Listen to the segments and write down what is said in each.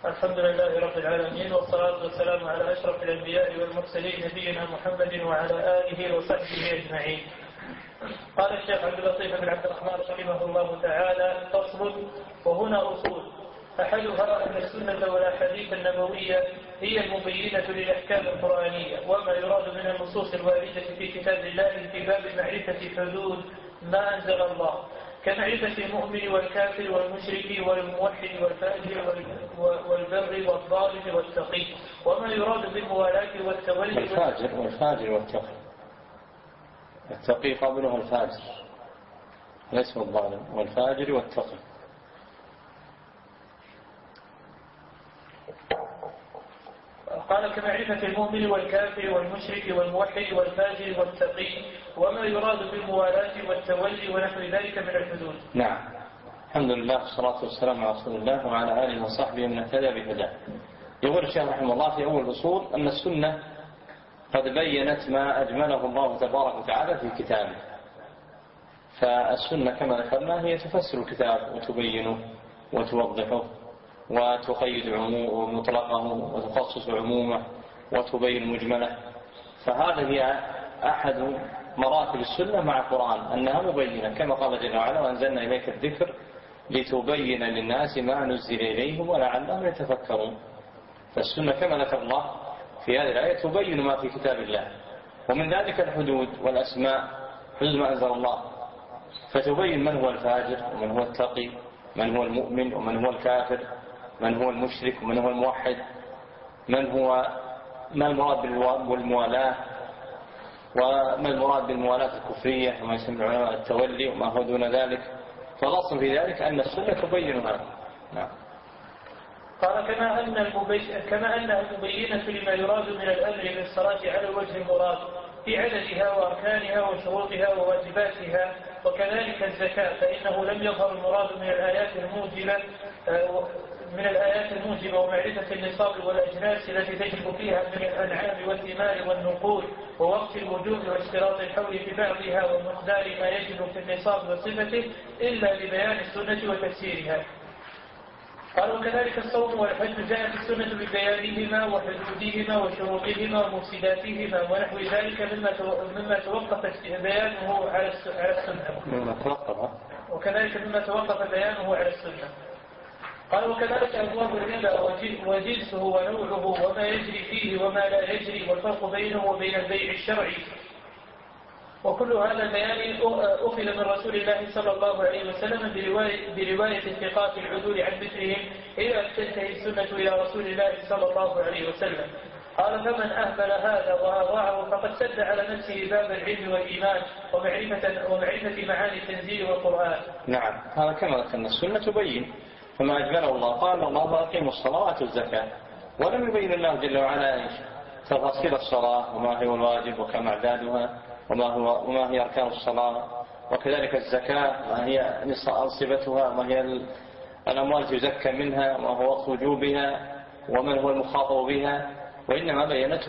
الحمد لله رب العالمين، والصلاة والسلام على أشرف الأنبياء والمرسلين نبينا محمد وعلى آله وصحبه أجمعين. قال الشيخ عبد اللطيف بن عبد الرحمن رحمه الله تعالى: فصل. وهنا أصول. أحدها أن السنة والأحاديث النبوية هي المبينة للأحكام القرآنية، وما يراد من النصوص الواردة في كتاب الله في باب معرفة حدود ما أنزل الله، كمعرفة المؤمن والكافر والمشرك والموحد والفاجر والبر والظالم والتقي، وما يراد بالموالاة والتولي والفاجر والتقي. التقي قبله الفاجر ليس الظالم، والفاجر والتقي. قال: كمعرفة المؤمن والكافر والمشرك والموحد والفاجر والتقي، وما يراد بالموالاة والتولي ونحو ذلك من الحدود. نعم، الحمد لله والصلاة والسلام على رسول الله وعلى آله وصحبه من اهتدى بهداه. يقول الشيخ رحمه الله في أول الأصول أن السنة قد بينت ما أجمله الله تبارك وتعالى في كتابه. فالسنة كما ذكرنا هي تفسر الكتاب وتبينه وتوضحه وتقيد مطلقه وتخصص عمومه وتبين مجمله. فهذا هي أحد مراتب السنة مع القرآن، أنها مبينة كما قال جل وعلا: وأنزلنا إليك الذكر لتبين للناس ما نزل إليهم ولعلهم يتفكرون. فالسنة كما ذكر الله في هذه الآية تبين ما في كتاب الله، ومن ذلك الحدود والأسماء، حدود ما أنزل الله، فتبين من هو الفاجر ومن هو التقي، من هو المؤمن ومن هو الكافر، من هو المشرك ومن هو الموحد، ما المراد بالموالاة، وما المراد بالموالاة الكفرية، وما يسمى العلماء التولي، وما هو دون ذلك. فالأصل في ذلك أن السنة تبين هذا. نعم. قال: كما أنها مبينة لما يراد من الأمر بالصلاة على الوجه المراد في عددها وأركانها وشروطها وواجباتها، وكذلك الزكاة، فإنه لم يظهر المراد من الآيات الموجبة ومعرفة النصاب والأجناس التي تجب فيها من الأنعام والثمار والنقود ووقت الوجوب واشتراط الحول في بعضها ومقدار ما يجب في النصاب وصفته إلا لبيان السنة وتفسيرها. قالوا: كذلك الصوم والحج جاءت السنة ببيانهما وحدودهما وشروطهما ومفسداتهما ونحو ذلك مما توقف بيانه على السنة. وكذلك مما توقف بيانه على السنة. قالوا: وكذلك أبواب الربا وجنسه ونوعه وما يجري فيه وما لا يجري والفرق بينه وبين البيع الشرعي. وكل هذا البيان أخذ من رسول الله صلى الله عليه وسلم برواية الثقات العدول عن مثلهم إلى أن تنتهي السنة إلى رسول الله صلى الله عليه وسلم. قال: فمن أهمل هذا وأضاعه فقد سد على نفسه باب العلم والإيمان ومعرفة معاني التنزيل والقرآن. نعم، هذا كما ذكرنا السنة تبين فما أجمله الله. قال الله: أقيموا الصلاة وآتوا الزكاة، ولم يبين الله جل وعلا تفاصيل الصلاة وما هو الواجب وكم أعدادها وما هي أركان الصلاة، وكذلك الزكاة ما هي أنصبتها، ما هي الأموال تزكى منها، ما هو وقت وجوبها، ومن هو المخاطب بها، وإنما بينته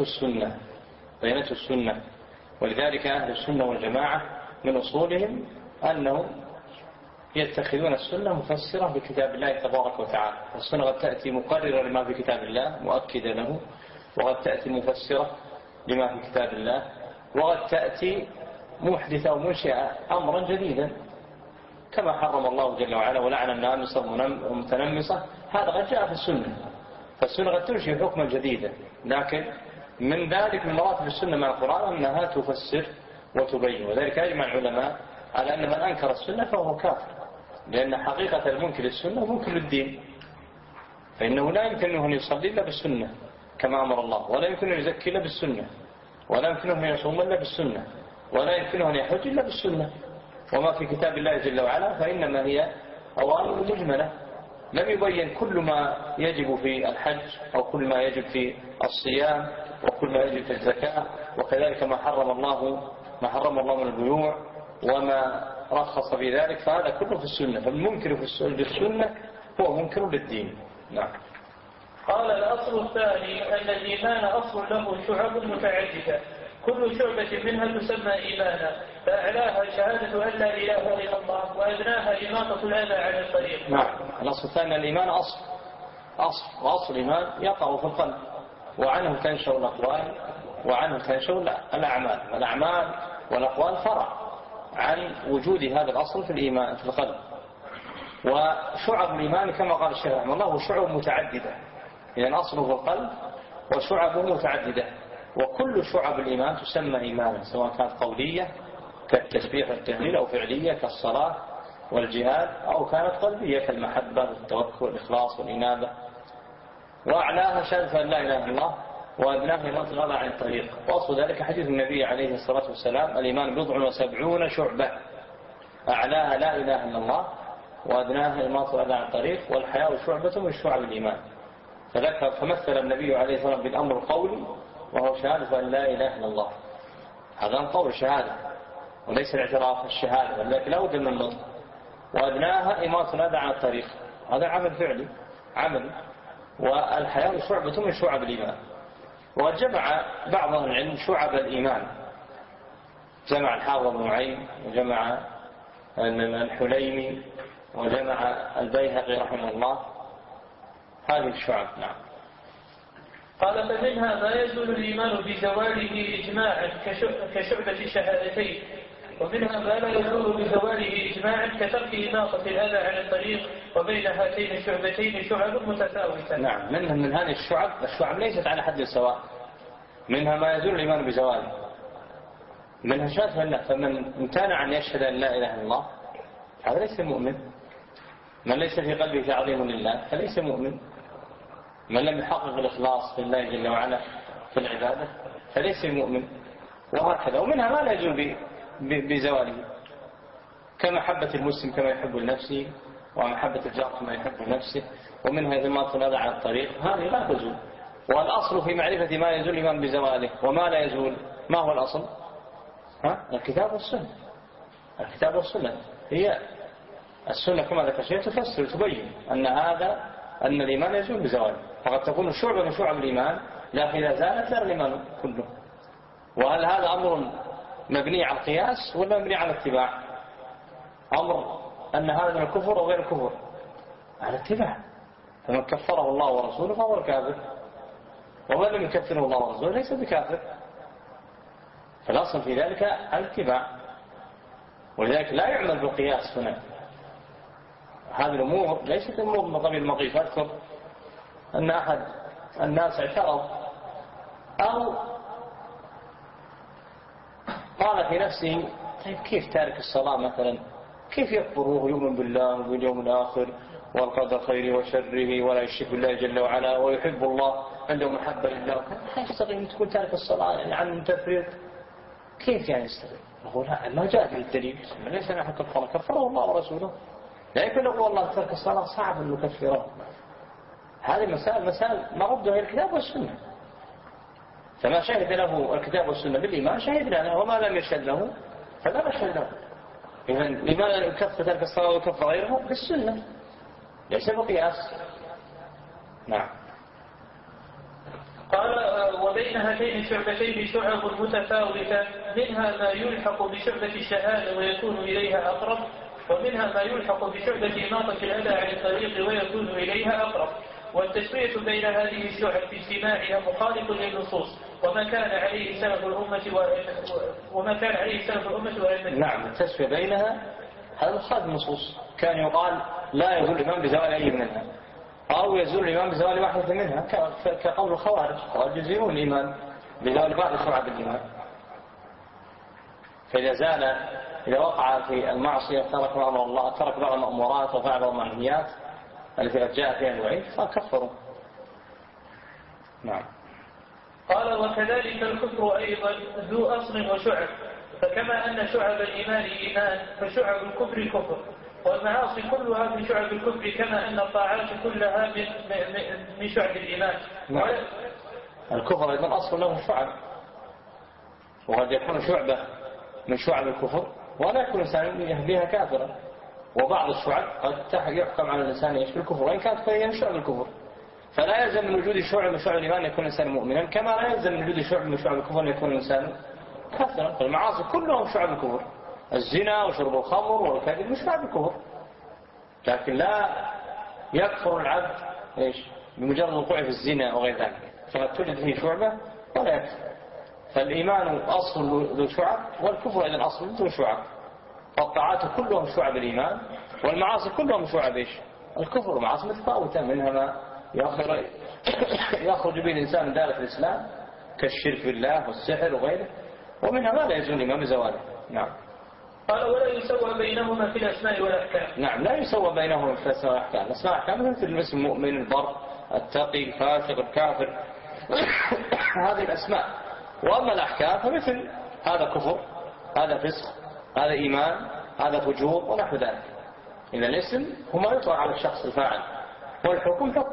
السنة. ولذلك أهل السنة والجماعة من أصولهم أنهم يتخذون السنة مفسرة بكتاب الله تبارك وتعالى. السنة قد تأتي مقررة لما في كتاب الله مؤكدة له، وقد تأتي مفسرة لما في كتاب الله، وقد تأتي محدثة ومنشئة أمرا جديدا كما حرم الله جل وعلا ولعن النامصة والمتنمصة. هذا قد جاء في السنة، فالسنة قد تنشئ حكما جديدا. لكن من ذلك من مراتب السنة مع القرآن أنها تفسر وتبين، وذلك أجمع العلماء على أن من أنكر السنة فهو كافر، لأن حقيقة المنكر للسنة منكر للدين، فإنه لا يمكن أن يصلي إلا بالسنة كما أمر الله، ولا يمكن أن يزكي إلا بالسنة، ولا يمكن أن يصوم إلا بالسنة، ولا يمكن أن يحج إلا بالسنة. وما في كتاب الله جل وعلا فإنما هي أوامر مجملة، لم يبين كل ما يجب في الحج أو كل ما يجب في الصيام وكل ما يجب في الزكاة، وكذلك ما حرم الله من البيوع وما رخص في ذلك، فهذا كله في السنة. فالمنكر في السنة هو منكر للدين. نعم. قال: الأصل الثاني أن الإيمان أصل له شعب متعددة، كل شعبة منها تسمى إيمانا، فأعلاها شهادة أن لا إله إلا الله، وأدناها إماطة الأذى عن الطريق. نعم، الأصل الثاني الإيمان أصل، أصل، وأصل الإيمان يقع في القلب، وعنه تنشأ الأقوال وعنه تنشأ الأعمال. الأعمال والأقوال فرع عن وجود هذا الأصل في الإيمان في القلب. وشعب الإيمان كما قال الشيخ رحمه الله هو شعب متعددة، إذن أصله في القلب وشعبه متعددة، وكل شعب الإيمان تسمى إيمانا، سواء كانت قولية كالتسبيح والتهليل، أو فعلية كالصلاة والجهاد، أو كانت قلبية كالمحبة والتوكل والإخلاص والإنابة. وأعلاها شهادة أن لا إله إلا الله، وأدناها الإطلاق عن الطريق. وأصل ذلك حديث النبي عليه الصلاة والسلام: الإيمان 70 شعبة، أعلاها لا إله إلا الله، وأدناها الإطلاق عن الطريق، والحياء شعبة من شعب الإيمان. فمثل النبي عليه الصلاة والسلام بالأمر القولي وهو شهادة أن لا إله إلا الله. هذا القول شهادة وليس الاعتراف الشهادة، ولكن لا بد من النطق. وأدناها إماطة الأذى عن الطريق، هذا عمل فعلي عملي. والحياء شعبة من شعب الإيمان. وجمع بعض العلم شعب الإيمان، جمع الحافظ بن معين، وجمع الحليمي، وجمع البيهقي رحمه الله هذه الشعب. نعم. قال: فمنها ما يزول الإيمان بزواله إجماعا كشعبة الشهادتين، ومنها ما لا يزول بزواله إجماعا كترك إماطة الأذى عن الطريق، وبين هاتين الشعبتين شعب متفاوتة. نعم. من هذه الشعب ليست على حد سواء. منها ما يزول الإيمان بزواله، منها شهادة الله. فمن امتنع أن يشهد أن لا إله إلا الله هذا ليس مؤمن. من ليس في قلبه تعظيم لله فليس مؤمن. من لم يحقق الإخلاص لله جل وعلا في العبادة فليس مؤمن. وهكذا. ومنها ما لا يزول بزواله، كمحبة المسلم كما يحب لنفسه، ومحبة الجار كما يحب لنفسه. ومنها إماطة الأذى عن الطريق، هذه لا تزول. والأصل في معرفة ما يزول الإيمان بزواله وما لا يزول، ما هو الأصل؟ الكتاب والسنة. الكتاب والسنة هي السنة كما ذكر الشيخ تفسر تبين أن الإيمان يزول بزواله. فقد تكون شعبة من شعب الإيمان، لكن إذا زالت لا الإيمان كله. وهل هذا أمر مبني على القياس ولا مبني على الاتباع؟ أمر أن هذا من الكفر أو غير الكفر على الاتباع. فمن كفره الله ورسوله فهو الكافر، ومن لم يكفره الله ورسوله ليس بكافر. فالأصل في ذلك الاتباع، ولذلك لا يعمل بالقياس هنا. هذه الأمور ليست أمور من قبيل المقيس. أذكر أن أحد الناس اعترض أو قال في نفسه: طيب كيف تارك الصلاة مثلا كيف يكفر وهو يؤمن بالله وباليوم الآخر والقدر خيره وشره ولا يشرك بالله جل وعلا ويحب الله، عنده محبة لله، كيف يستطيع أن تكون تارك الصلاة يعني عن تفريط؟ كيف يعني يستطيع؟ يقول: ما جاء في الدليل، ليس نحن كفره الله ورسوله. لا يكون يقول والله ترك الصلاة صعب أن نكفره. هذه مسائل مردها إلى الكتاب والسنة. فما شهد له الكتاب والسنة بالإيمان شهدنا له، وما لم يشهد له فلا نشهد له. إذن لماذا يكفر ترك الصلاة ويكفر غيره؟ بالسنة ليس بقياس. نعم. قال: وبين هاتين الشعبتين شعب متفاوتة، منها ما يلحق بشعبة الشهادة ويكون إليها أقرب، ومنها ما يلحق بشعبة إماطة الأذى عن الطريق ويكون إليها أقرب. والتسوية بين هذه الشعب في اجتماعها مخالف للنصوص، وما كان عليه سلف الأمة وأئمة. نعم. التسوية بينها هذا مخالف النصوص. كان يقال لا يزول الإيمان بزوال أي منها، أو يزول الإيمان بزوال واحدة منها، كقول الخوارج يزيلون الإيمان بزوال بعض شعب الإيمان. إذا وقع في المعصية ترك أمر الله، ترك بعض المأمورات وفعل بعض المنهيات التي قد جاء فيها الوعيد فكفروا. نعم. قال: وكذلك الكفر أيضا ذو أصل وشعب، فكما أن شعب الإيمان إيمان فشعب الكفر كفر، والمعاصي كلها من شعب الكفر، كما أن الطاعات كلها من شعب الإيمان. نعم. الكفر أيضا أصل له شعب، وقد يكون شعبة من شعب الكفر ولا يكون الإنسان يهديها كافرا. وبعض الشعب قد يحكم على الإنسان يشبه الكفر وإن كانت هي من شعب الكفر. فلا يلزم من وجود شعب من شعب الإيمان يكون الإنسان مؤمنا، كما لا يلزم من وجود شعب من شعب الكفر يكون الإنسان كافرا. فالمعاصي كلهم شعب الكفر، الزنا وشرب الخمر والكذب من شعب الكفر. لكن لا يكفر العبد بمجرد وقوعه في الزنا وغير ذلك، فقد توجد فيه شعبة ولا يكفر. فالإيمان أصل ذو شعب، والكفر أيضا أصل ذو شعب. فالطاعات كلهم شعب الإيمان، والمعاصي كلهم شعب إيش؟ الكفر. والمعاصي متفاوتة، منها ما يخرج به الإنسان من دائرة الإسلام كالشرك بالله والسحر وغيره، ومنها ما لا يزول الإيمان بزواله. نعم. قال ولا يسوى بينهما في الأسماء والأحكام. نعم، لا يسوى بينهما في الأسماء والأحكام. الأسماء والأحكام مثل الاسم المؤمن، البر، التقي، الفاسق، الكافر، هذه الأسماء. وأما الأحكام فمثل هذا كفر، هذا فسق، هذا إيمان، هذا فجور ونحو ذلك. إذا الاسم هو ما يطلق على الشخص الفاعل، والحكم حكم.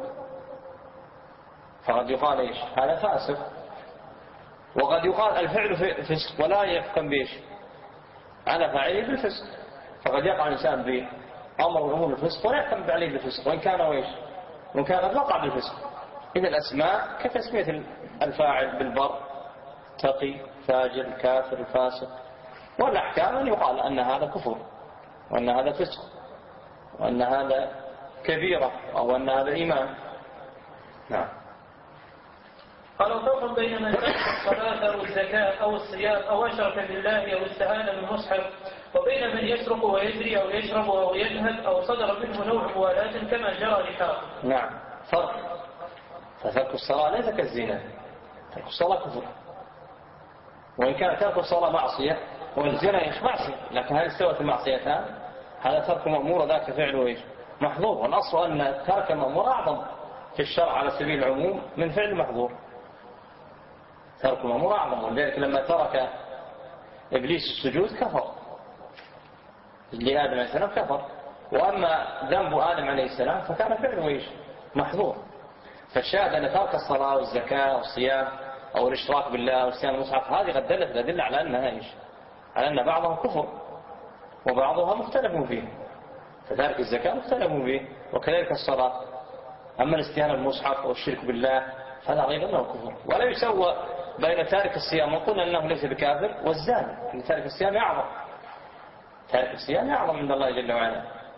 فقد يقال إيش؟ هذا فاسق، وقد يقال الفعل فسق ولا يحكم بإيش؟ على فاعله بالفسق. فقد يقع الإنسان بأمر من أمور الفسق ولا يحكم عليه بالفسق، وإن كان وإيش؟ وإن كان قد وقع بالفسق. إذا الأسماء كتسمية الفاعل بالبر، تقي، فاجر، كافر، الفاسق. والأحكام أن يقال أن هذا كفر، وأن هذا فسق، وأن هذا كبيرة، أو أن هذا إيمان. نعم. قالوا فرق بين من ترك الصلاة أو الزكاة أو الصيام أو أشرك بالله أو استهان بالمصحف، وبين من يسرق ويزري أو يشرب أو يجهد أو صدر منه نوع موالاة كما جرى لحاق. نعم، فرق. فترك الصلاة ليس كالزنا، ترك الصلاة كفر، وإن كان ترك الصلاة معصية، والزنا معصية، لكن هل استوت المعصيتان؟ هذا ترك مأمور، ذاك فعله إيش؟ محظور. والأصل أن ترك المأمور أعظم في الشرع على سبيل العموم من فعل المحظور. ترك المأمور أعظم، ولذلك لما ترك إبليس السجود كفر لآدم عليه السلام، كفر. وأما ذنب آدم عليه السلام فكان فعله إيش؟ محظور. فالشاهد أن ترك الصلاة والزكاة والصيام أو الاشتراك بالله والصيام المصحف، هذه قد دلت الأدلة على أنها إيش؟ على أن بعضها كفر وبعضها مختلف فيه. فتارك الزكاة مختلف فيه، وكذلك الصلاة. أما الاستهانة بالمصحف أو الشرك بالله فهذا أيضا له كفر. ولا يسوى بين تارك الصيام، وقلنا أنه ليس بكافر، والزاني، أن تارك الصيام أعظم. تارك الصيام أعظم عند الله جل وعلا.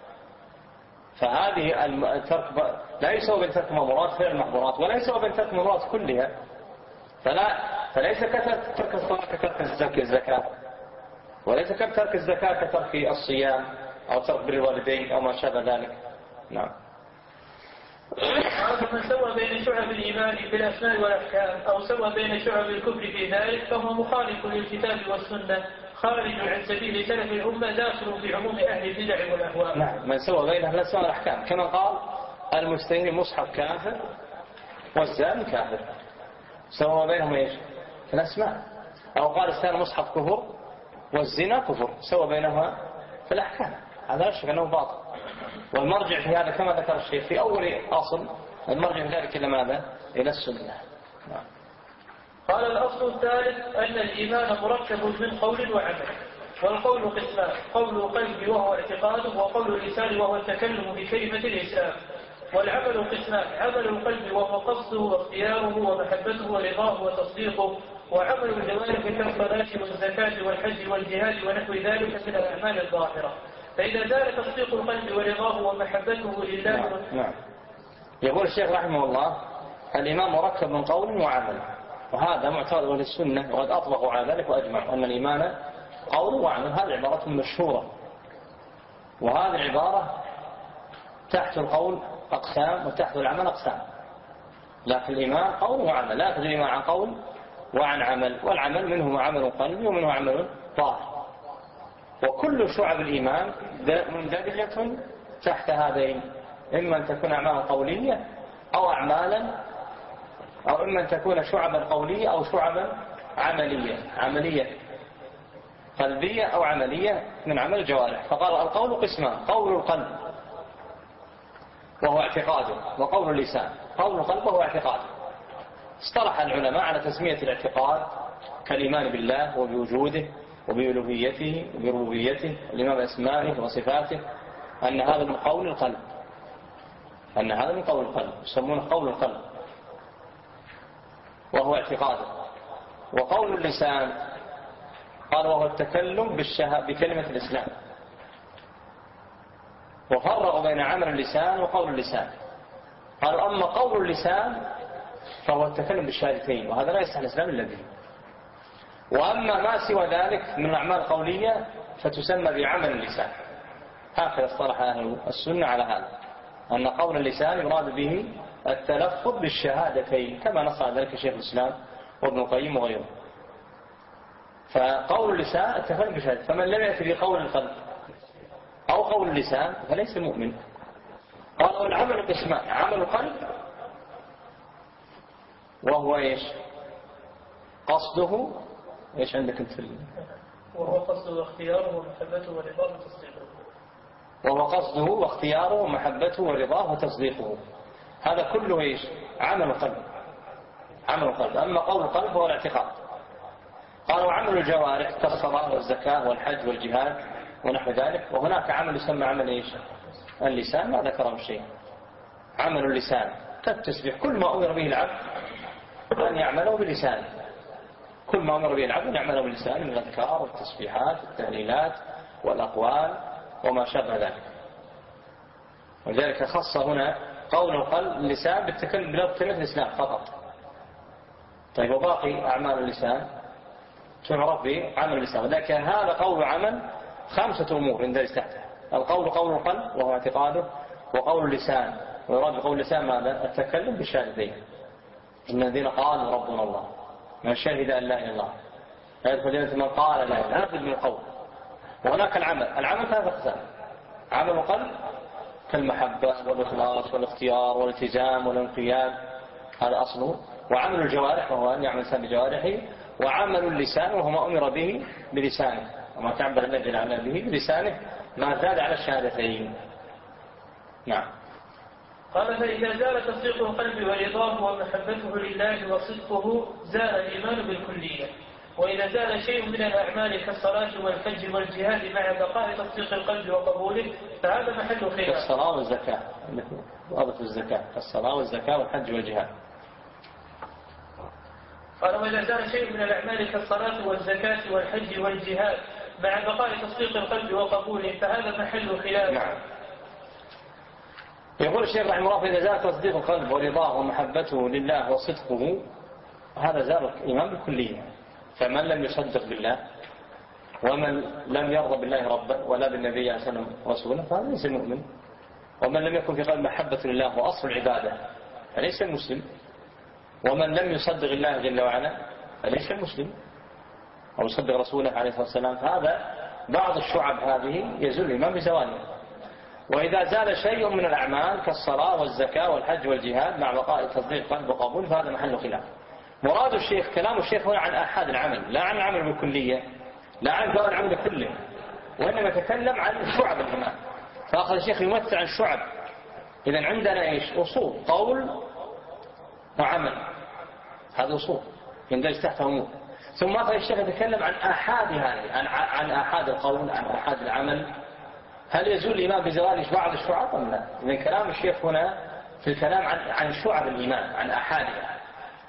فهذه الترك لا يسوى بين ترك المأمورات فعل المحظورات، ولا يسوى بين ترك المأمورات كلها. فليس كترك الصلاة كترك الزكاة، وليس كترك الزكاة كترك الصيام أو ترك بر الوالدين أو ما شابه ذلك. نعم. من سوى بين شعب الإيمان بالأسماء والأحكام أو سوى بين شعب الكفر في ذلك فهو مخالف للكتاب والسنة، خارج عن سبيل سلف الأمة، داخل في عموم أهل البدع والأهواء. نعم، من سوى بين الأسماء والأحكام، كما قال المستهين المصحف كافر والزاني كافر، سوى بينهم ايش؟ في الأسماء. أو قال استهان المصحف كفر والزنا كفر، سوى بينهما في الأحكام. هذا لا شك أنه باطل. والمرجع في هذا كما ذكر الشيخ في أول أصل، المرجع في ذلك إلى ماذا؟ إلى السنة. نعم. قال الأصل الثالث أن الإيمان مركب من قول وعمل، والقول قسمان: قول القلب وهو اعتقاده، وقول اللسان وهو التكلم بكلمة الإسلام. والعمل قسمان: عمل القلب وهو قصده واختياره ومحبته ورضاه وتصديقه، وعمل الجوارح كالصلاة والزكاة والحج والجهاد ونحو ذلك من الأعمال الظاهرة. فإذا زال تصديق القلب ورضاه ومحبته لله. نعم. يقول الشيخ رحمه الله: الإيمان مركب من قول وعمل، وهذا معتقد أهل السنة، وقد أطلقوا على ذلك وأجمعوا أن الإيمان قول وعمل. هذه عبارة مشهورة، وهذه العبارة تحت القول أقسام وتحت العمل أقسام، لكن الإيمان قول وعمل. لا يأخذ الإيمان عن قول وعن عمل، والعمل منه عمل قلبي ومنه عمل ظاهر. وكل شعب الإيمان مندرجة تحت هذين، إما أن تكون أعمالا قولية أو أعمالا، أو إما أن تكون شعبا قولية أو شعبا عملية قلبية أو عملية من عمل الجوارح. فقال القول قسمان: قول القلب وهو اعتقاده، وقول اللسان. قول القلب وهو اعتقاده. اصطلح العلماء على تسمية الاعتقاد كالإيمان بالله وبوجوده وبألوهيته وبربوبيته، الإيمان بأسمائه وصفاته، أن هذا من قول القلب، يسمونه قول القلب وهو اعتقاده. وقول اللسان قال وهو التكلم بكلمة الإسلام. وفرقوا بين عمل اللسان وقول اللسان، قالوا أما قول اللسان فهو التكلم بالشهادتين، وهذا لا يصح الإسلام إلا به. وأما ما سوى ذلك من الأعمال القولية فتسمى بعمل اللسان. هكذا اصطلح أهل السنة على هذا، أن قول اللسان يراد به التلفظ بالشهادتين، كما نص على ذلك شيخ الإسلام وابن القيم وغيره. فقول اللسان التكلم بالشهادة، فمن لم يأتي بقول القلب أو قول اللسان فليس مؤمن. قالوا العمل قسمان: عمل القلب وهو إيش؟ قصده إيش عندك أنت؟ وهو قصده واختياره ومحبته ورضاه وتصديقه. وهو قصده واختياره ومحبته ورضاه وتصديقه، هذا كله إيش؟ عمل القلب. عمل القلب. أما قول القلب هو الاعتقاد. قالوا عمل الجوارح كالصلاة والزكاة والحج والجهاد ونحو ذلك. وهناك عمل يسمى عمل إيش؟ اللسان، ما ذكره الشيء. عمل اللسان كالتسبيح، كل ما أمر به العبد أن يعمله بلسانه، كل ما أمر به العبد أن يعمله بلسانه من الأذكار والتسبيحات والتهليلات والأقوال وما شابه ذلك. ولذلك خص هنا قول القلب اللسان بالتكلم بلفظ كلمة الإسلام فقط. طيب وباقي أعمال اللسان تعرف بعمل اللسان، ولكن هذا قول عمل 5 أمور يندرج تحته: القول قول القلب وهو اعتقاده، وقول اللسان ويراد بقول اللسان ماذا؟ التكلم بالشهادتين: إن الذين قالوا ربنا الله، من شهد أن لا إله إلا الله لا يدخل الجنة من قال لا إله، هذا من القول. وهناك العمل 3 أقسام: عمل القلب كالمحبة والإخلاص والاختيار والالتزام والانقياد، هذا أصله. وعمل الجوارح وهو أن يعمل الإنسان بجوارحه. وعمل اللسان وهو ما أمر به بلسانه، وما تعبد الله جل وعلا به بلسانه ما زاد على الشهادتين. نعم. قال: فإذا زال تصديق القلب ورضاه ومحبته لله وصدقه زال الإيمان بالكلية. وإذا زال شيء من الأعمال كالصلاة والحج والجهاد مع بقاء تصديق القلب وقبوله فهذا محل خلاف. كالصلاة والزكاة، وضف الزكاة كالصلاة والزكاة والحج والجهاد. قال: وإذا زال شيء من الأعمال كالصلاة والزكاة والحج والجهاد مع بقاء تصديق القلب وقبوله فهذا محل خلاف. نعم. يقول الشيخ رحمه الله: فإذا زال تصديق القلب ورضاه ومحبته لله وصدقه هذا زال الإيمان بالكلية. فمن لم يصدق بالله ومن لم يرضى بالله ربا ولا بالنبي عليه الصلاة والسلام رسولا فهذا ليس مؤمن. ومن لم يكن في قلب محبة لله وأصل العبادة فليس مسلم. ومن لم يصدق الله جل وعلا فليس مسلم، أو يصدق رسوله عليه الصلاة والسلام. فهذا بعض الشعب هذه يزول الإيمان بزوالها. وإذا زال شيء من الأعمال كالصلاة والزكاة والحج والجهاد مع بقاء تصديق القلب وقبول فهذا محل خلاف. مراد الشيخ كلام الشيخ هنا عن آحاد العمل، لا عن العمل بالكلية، لا عن جواب العمل كله، وإنما يتكلم عن شعب الإيمان. فأخذ الشيخ يمثل عن شعب. إذن عندنا إيش؟ أصول قول وعمل، هذا أصول يندرج تحت أمور. ثم أخذ الشيخ يتكلم عن آحاد هذه، عن آحاد القول، عن آحاد العمل. هل يزول الإيمان بزوال بعض الشعب أم لا؟ إذن كلام الشيخ هنا في الكلام عن شعب الإيمان، عن آحادها.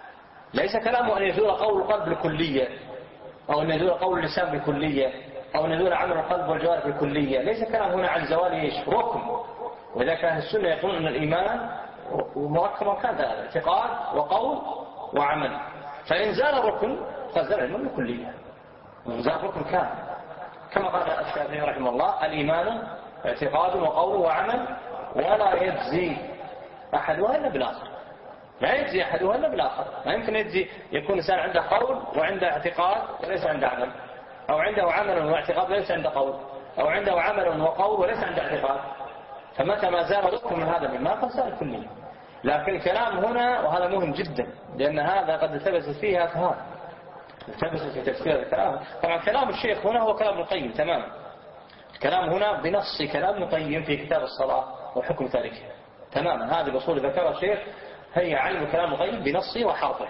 ليس كلامه أن يزول قول القلب بالكلية، أو أن يزول قول اللسان بالكلية، أو أن يزول عمل القلب والجوارح بالكلية. ليس كلام هنا عن زوال إيش؟ ركن. وإذا كان السنة يقولون أن الإيمان مركب كان اعتقاد وقول وعمل، فإن زال الركن فزال الإيمان بالكلية، وزال ركن كان كما قال الشافعي رحمه الله: الإيمان اعتقاد وقول وعمل ولا يجزي أحدها إلا بالآخر. لا يجزي أحدها إلا بالآخر. ما يمكن يجزي يكون إنسان عنده قول وعنده اعتقاد وليس عنده عمل، أو عنده عمل واعتقاد وليس عنده قول، أو عنده عمل وقول وليس عنده اعتقاد. فمتى ما زال ركن من هذا الإيمان فزال الكلية. لكن الكلام هنا وهذا مهم جدا، لأن هذا قد التبست فيه أفهام، التبست في تفسير الكلام. طبعا كلام الشيخ هنا هو كلام القيم تماما. الكلام هنا بنص كلام القيم في كتاب الصلاة وحكم تاركها تماما. هذه الأصول ذكرها الشيخ هي علم كلام القيم بنصه وحرفه،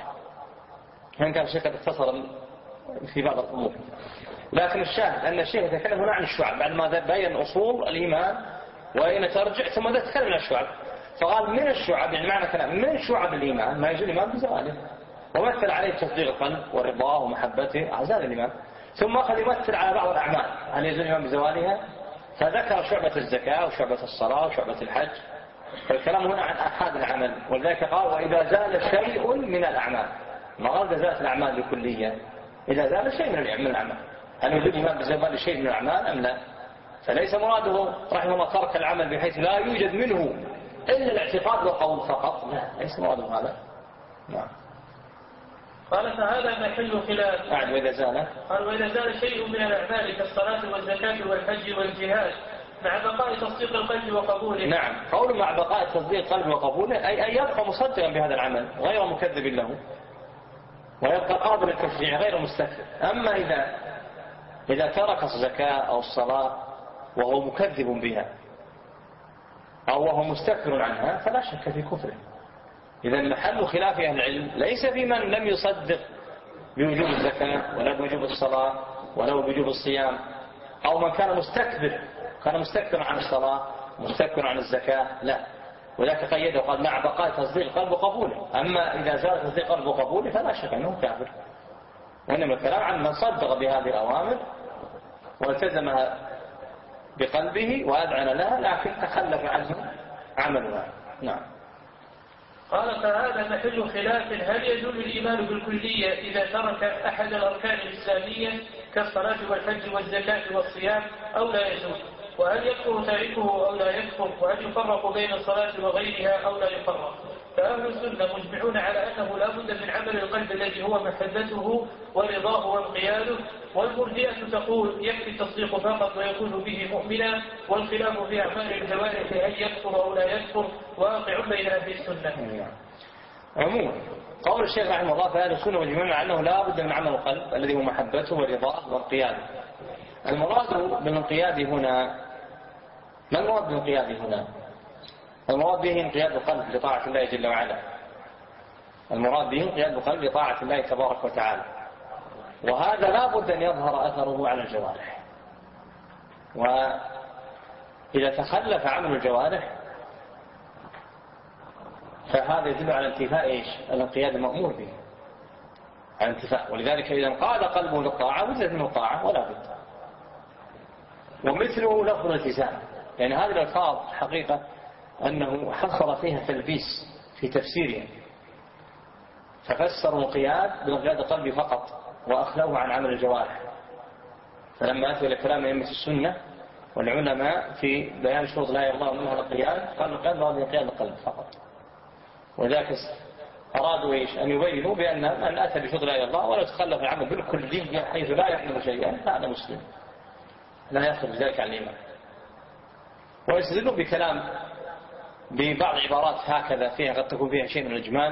وإن كان الشيخ قد اختصر في بعض الأمور. لكن الشاهد أن الشيخ يتكلم هنا عن الشعب بعد ما بين أصول الإيمان وأين ترجع، ثم يتكلم عن الشعب. فقال من الشعب، يعني معنى كلام من شعب الإيمان ما يزول الإيمان بزواله، ومثل عليه تصديق القلب ورضاه ومحبته أعزال الإيمان. ثم أخذ يمثل على بعض الأعمال هل يزول الإيمان بزوالها، فذكر شعبة الزكاة وشعبة الصلاة وشعبة الحج فالكلام هنا عن أحد العمل، ولذلك قال وإذا زال شيء من الأعمال، ما قال إذا زالت الأعمال بكلية، إذا زال شيء من الأعمال. هل يوجد الإمام بزوال شيء من الأعمال أم لا؟ فليس مراده رحمه الله ترك العمل بحيث لا يوجد منه إلا الاعتقاد والقول فقط، لا، ليس مراده هذا. نعم. قال فهذا محل خلاف. وإذا زال، قال وإذا زال شيء من الأعمال كالصلاة والزكاة والحج والجهاد مع بقاء تصديق القلب وقبوله. نعم، قول مع بقاء تصديق القلب وقبوله أي يبقى مصدقا بهذا العمل غير مكذب له، ويبقى قابل للتشريع غير مستكبر. أما إذا ترك الزكاة أو الصلاة وهو مكذب بها أو وهو مستكبر عنها فلا شك في كفره. إذا محل خلاف أهل العلم ليس في من لم يصدق بوجوب الزكاة ولا بوجوب الصلاة ولا بوجوب الصيام، أو من كان مستكبر عن الصلاة مستكبر عن الزكاة، لا، وذاك قيده وقال مع بقاء تصديق القلب وقبوله. أما إذا زال تصديق القلب وقبوله فلا شك أنه كافر. وإنما الكلام عن من صدق بهذه الأوامر والتزمها بقلبه وأذعن لها لكن تخلف عنه عملها. نعم. قال فهذا محل خلاف هل يجوز الإيمان بالكلية إذا ترك أحد الأركان الإسلامية كالصلاة والحج والزكاة والصيام أو لا يجوز، وهل يكفر تاركه أو لا يكفر، وهل يفرق بين الصلاة وغيرها أو لا يفرق. فأهل السنة مجمعون على أنه لا بد من عمل القلب الذي هو محبته ورضاه وانقياده، والمرجئة تقول يكفي التصديق فقط ويكون به مؤمنا، والخلاف في أعمال الجوارح هل يكفر أو لا يكفر واقع بين أهل السنة. عموما قول الشيخ رحمه الله فأهل السنة مجمعون على أنه لا بد من عمل القلب الذي هو محبته ورضاه وانقياده. المراد بالانقياد هنا، ما المراد بالانقياد هنا؟ المراد به انقياد القلب لطاعة الله جل وعلا، المراد به انقياد القلب لطاعة الله تبارك وتعالى، وهذا لا بد أن يظهر أثره على الجوارح. وإذا تخلف عمل الجوارح فهذا يدل على انتفاء الانقياد المأمور به، على انتفاء. ولذلك إذا انقاد قلبه للطاعة وجدت منه الطاعة ولا بد. ومثله لفظ الالتزام، يعني هذه الألفاظ حقيقة أنه حصل فيها تلبيس في تفسيرها، ففسروا الانقياد بالانقياد القلبي فقط وأخلوه عن عمل الجوارح. فلما أتوا إلى كلام أئمة السنة والعلماء في بيان شروط لا يرضى منها الانقياد قالوا الانقياد هو انقياد القلب فقط. وذاك أرادوا أن يبينوا بأن من أتى بشروط لا يرضى ولا تخلف العمل بالكلية حيث لا يحمل شيئا هذا مسلم لا يخرج ذلك عن الإيمان. ويستدلون بكلام ببعض عبارات هكذا فيها قد تكون فيها شيء من الإجمال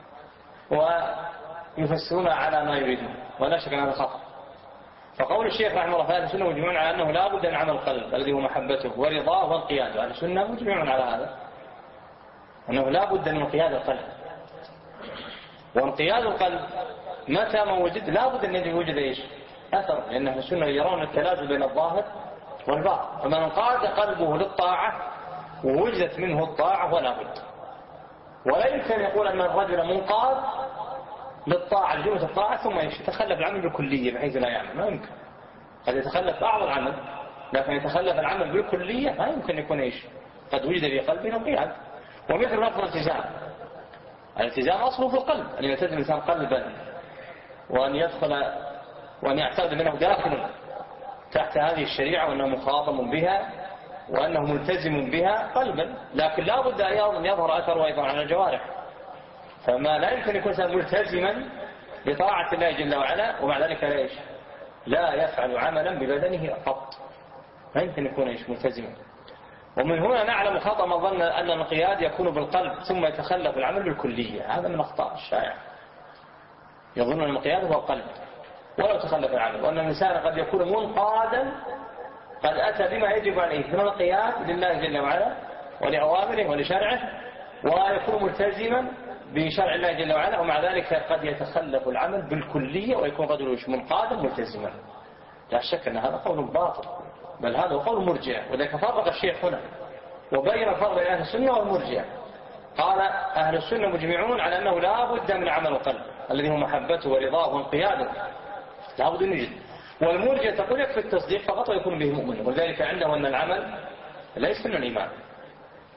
ويفسرونها على ما يريدون، ولا شك أن هذا خطأ. فقول الشيخ رحمه الله فأهل السنة مجمعون على أنه لا بد من عمل القلب الذي هو محبته ورضاه وانقياده. أهل السنة مجمعون على هذا أنه لا بد من انقياد القلب، وانقياد القلب متى ما وجد لا بد أن يوجد أثر، لأن أهل السنة يرون التلازم بين الظاهر والباطن. فمن انقاد قلبه للطاعة ووجدت منه الطاعة ولا بد. ولا يمكن يقول أن الرجل منقاد للطاعة لجملة الطاعة ثم يتخلف العمل بالكلية بحيث لا يعمل، ما يمكن. قد يتخلف بعض العمل لكن يتخلف العمل بالكلية ما يمكن يكون قد وجد في قلبه انقياد. ومثل لفظ الالتزام، الالتزام أصله في القلب، أن يلتزم الإنسان قلبا وأن يدخل وأن يعتقد منه داخل تحت هذه الشريعة وأنه مخاطب بها وأنه ملتزم بها قلبا، لكن لا بد أن يظهر أثره أيضا على الجوارح. فما لا يمكن يكون ملتزما بطاعة الله جل وعلا ومع ذلك لا يفعل عملا ببدنه قط، ما يمكن يكون ملتزما. ومن هنا نعلم خطأ من ظن أن الانقياد يكون بالقلب ثم يتخلف العمل بالكلية، هذا من أخطاء الشائع. يظن أن الانقياد هو القلب ولو تخلف العمل، وأن الإنسان قد يكون منقادا قد أتى بما يجب عليه من الانقياد لله جل وعلا ولأوامره ولشرعه، ويكون ملتزما بشرع الله جل وعلا، ومع ذلك قد يتخلف العمل بالكلية ويكون رجل منقادا ملتزما. لا شك أن هذا قول باطل، بل هذا قول مرجئة. وذلك فرق الشيخ هنا وبين الفرق بين أهل السنة والمرجئة. قال أهل السنة مجمعون على أنه لا بد من عمل القلب الذي هو محبته ورضاه وانقياده، لا بد أن يوجد. والمرجئة تقول يكفي التصديق فقط ويكون به مؤمن، ولذلك عنده أن العمل ليس من الإيمان،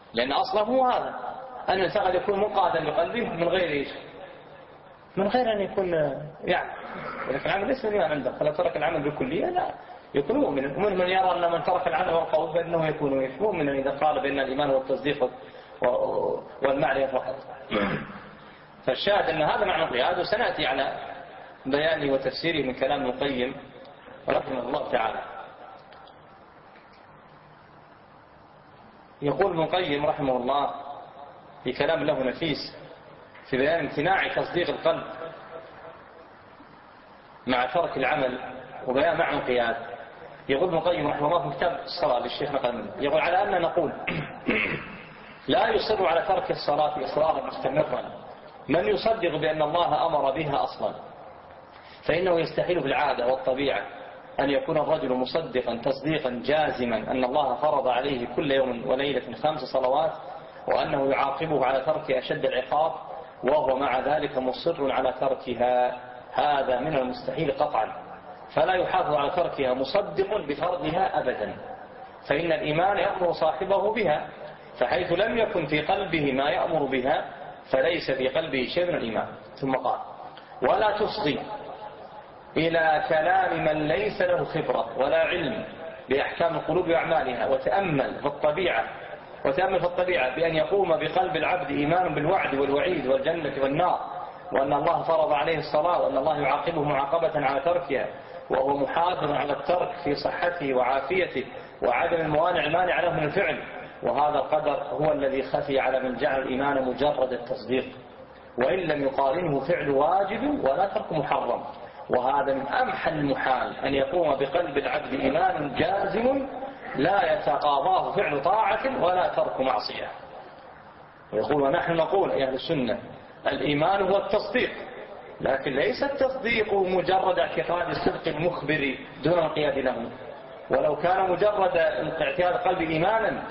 لأن أصله هو هذا، أن الإنسان قد يكون منقادا بقلبه من غير إيش؟ من غير أن يكون يعني، ولكن العمل ليس الإيمان عنده، فلو ترك العمل بالكلية لا يكون مؤمنا. ومن من يرى أن من ترك العمل والقول فإنه يكون مؤمنا إذا قال بأن الإيمان والتصديق والمعرفة فقط. فالشاهد أن هذا معنى القياد، وسنأتي على بيانه وتفسيره من كلام ابن القيم رحمه الله تعالى. يقول ابن القيم رحمه الله في كلام له نفيس في بيان امتناع تصديق القلب مع ترك العمل وبيان معنى القياد. يقول ابن القيم رحمه الله في كتاب الصلاة للشيخ نقل منه، يقول على أن نقول لا يصر على ترك الصلاة إصرارا مستمرا من يصدق بأن الله أمر بها أصلا، فإنه يستحيل في العادة والطبيعة أن يكون الرجل مصدقا تصديقا جازما أن الله فرض عليه كل يوم وليلة 5 صلوات، وأنه يعاقبه على ترك أشد العقاب وهو مع ذلك مصر على تركها. هذا من المستحيل قطعا، فلا يحافظ على تركها مصدق بفرضها أبدا، فإن الإيمان يأمر صاحبه بها، فحيث لم يكن في قلبه ما يأمر بها فليس في قلبه شيء من الإيمان. ثم قال ولا تصغي إلى كلام من ليس له خبرة ولا علم بأحكام القلوب وأعمالها، وتأمل في الطبيعة بأن يقوم بقلب العبد إيمان بالوعد والوعيد والجنة والنار، وأن الله فرض عليه الصلاة، وأن الله يعاقبه معاقبة على تركها، وهو محاضر على الترك في صحته وعافيته وعدم الموانع المانع له من الفعل. وهذا القدر هو الذي خفي على من جعل الإيمان مجرد التصديق، وإن لم يقارنه فعل واجب ولا ترك محرم. وهذا من أمحى المحال أن يقوم بقلب العبد إيمان جازم لا يتقاضاه فعل طاعة ولا ترك معصية. ويقول ونحن نقول أهل السنة الإيمان هو التصديق، لكن ليس التصديق مجرد اعتقاد الصدق المخبر دون القياد له. ولو كان مجرد اعتقاد قلب إيمانا،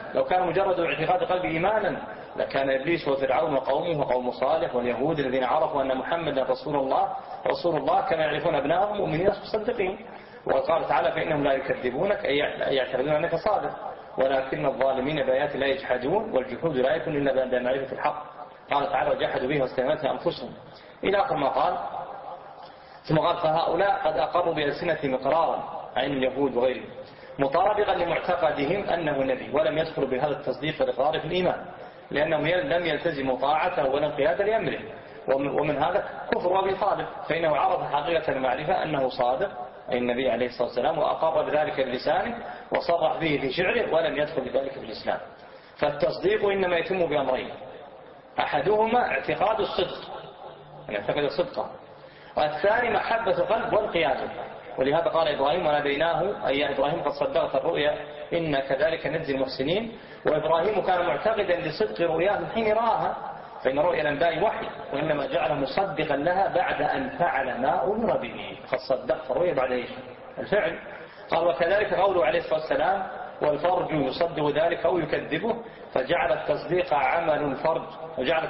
لكان إبليس وفرعون وقومه وقوم صالح واليهود الذين عرفوا أن محمدا رسول الله كما يعرفون أبنائهم مؤمنين مصدقين. وقال تعالى فإنهم لا يكذبونك أي يعتقدون أنك صادق، ولكن الظالمين بآيات لا يجحدون، والجحود لا يكون إلا بعد معرفة الحق. قال تعالى وجحدوا به واستيقنتها أنفسهم إلى آخر ما قال. ثم قال فهؤلاء قد أقروا بألسنتهم إقرارا عن اليهود وغيرهم مطابقا لمعتقدهم أنه نبي، ولم يدخلوا بهذا التصديق والإقرار في الإيمان، لأنهم لم يلتزموا طاعته ولا انقيادا لأمره. ومن هذا كفر أبي طالب، فإنه عرف حقيقة المعرفة أنه صادق أي النبي عليه الصلاة والسلام، وأقر بذلك بلسانه وصرح به في شعره، ولم يدخل بذلك في الإسلام. فالتصديق إنما يتم بأمرين، أحدهما اعتقاد الصدق أن يعتقد صدقه، والثاني محبة القلب والقيادة. ولهذا قال إبراهيم وناديناه أي يا إبراهيم قد صدقت الرؤيا إن كذلك نجزي المحسنين. وإبراهيم كان معتقدا لصدق رؤياه حين رآها، فإن رؤيا الأنباء وحي، وإنما جعله مصدقا لها بعد أن فعل ما أمر به. قد صدقت الرؤيا بعد إيش؟ الفعل. قال وكذلك قوله عليه الصلاة والسلام والفرج يصدق ذلك أو يكذبه، فجعل التصديق عمل الفرج، فجعل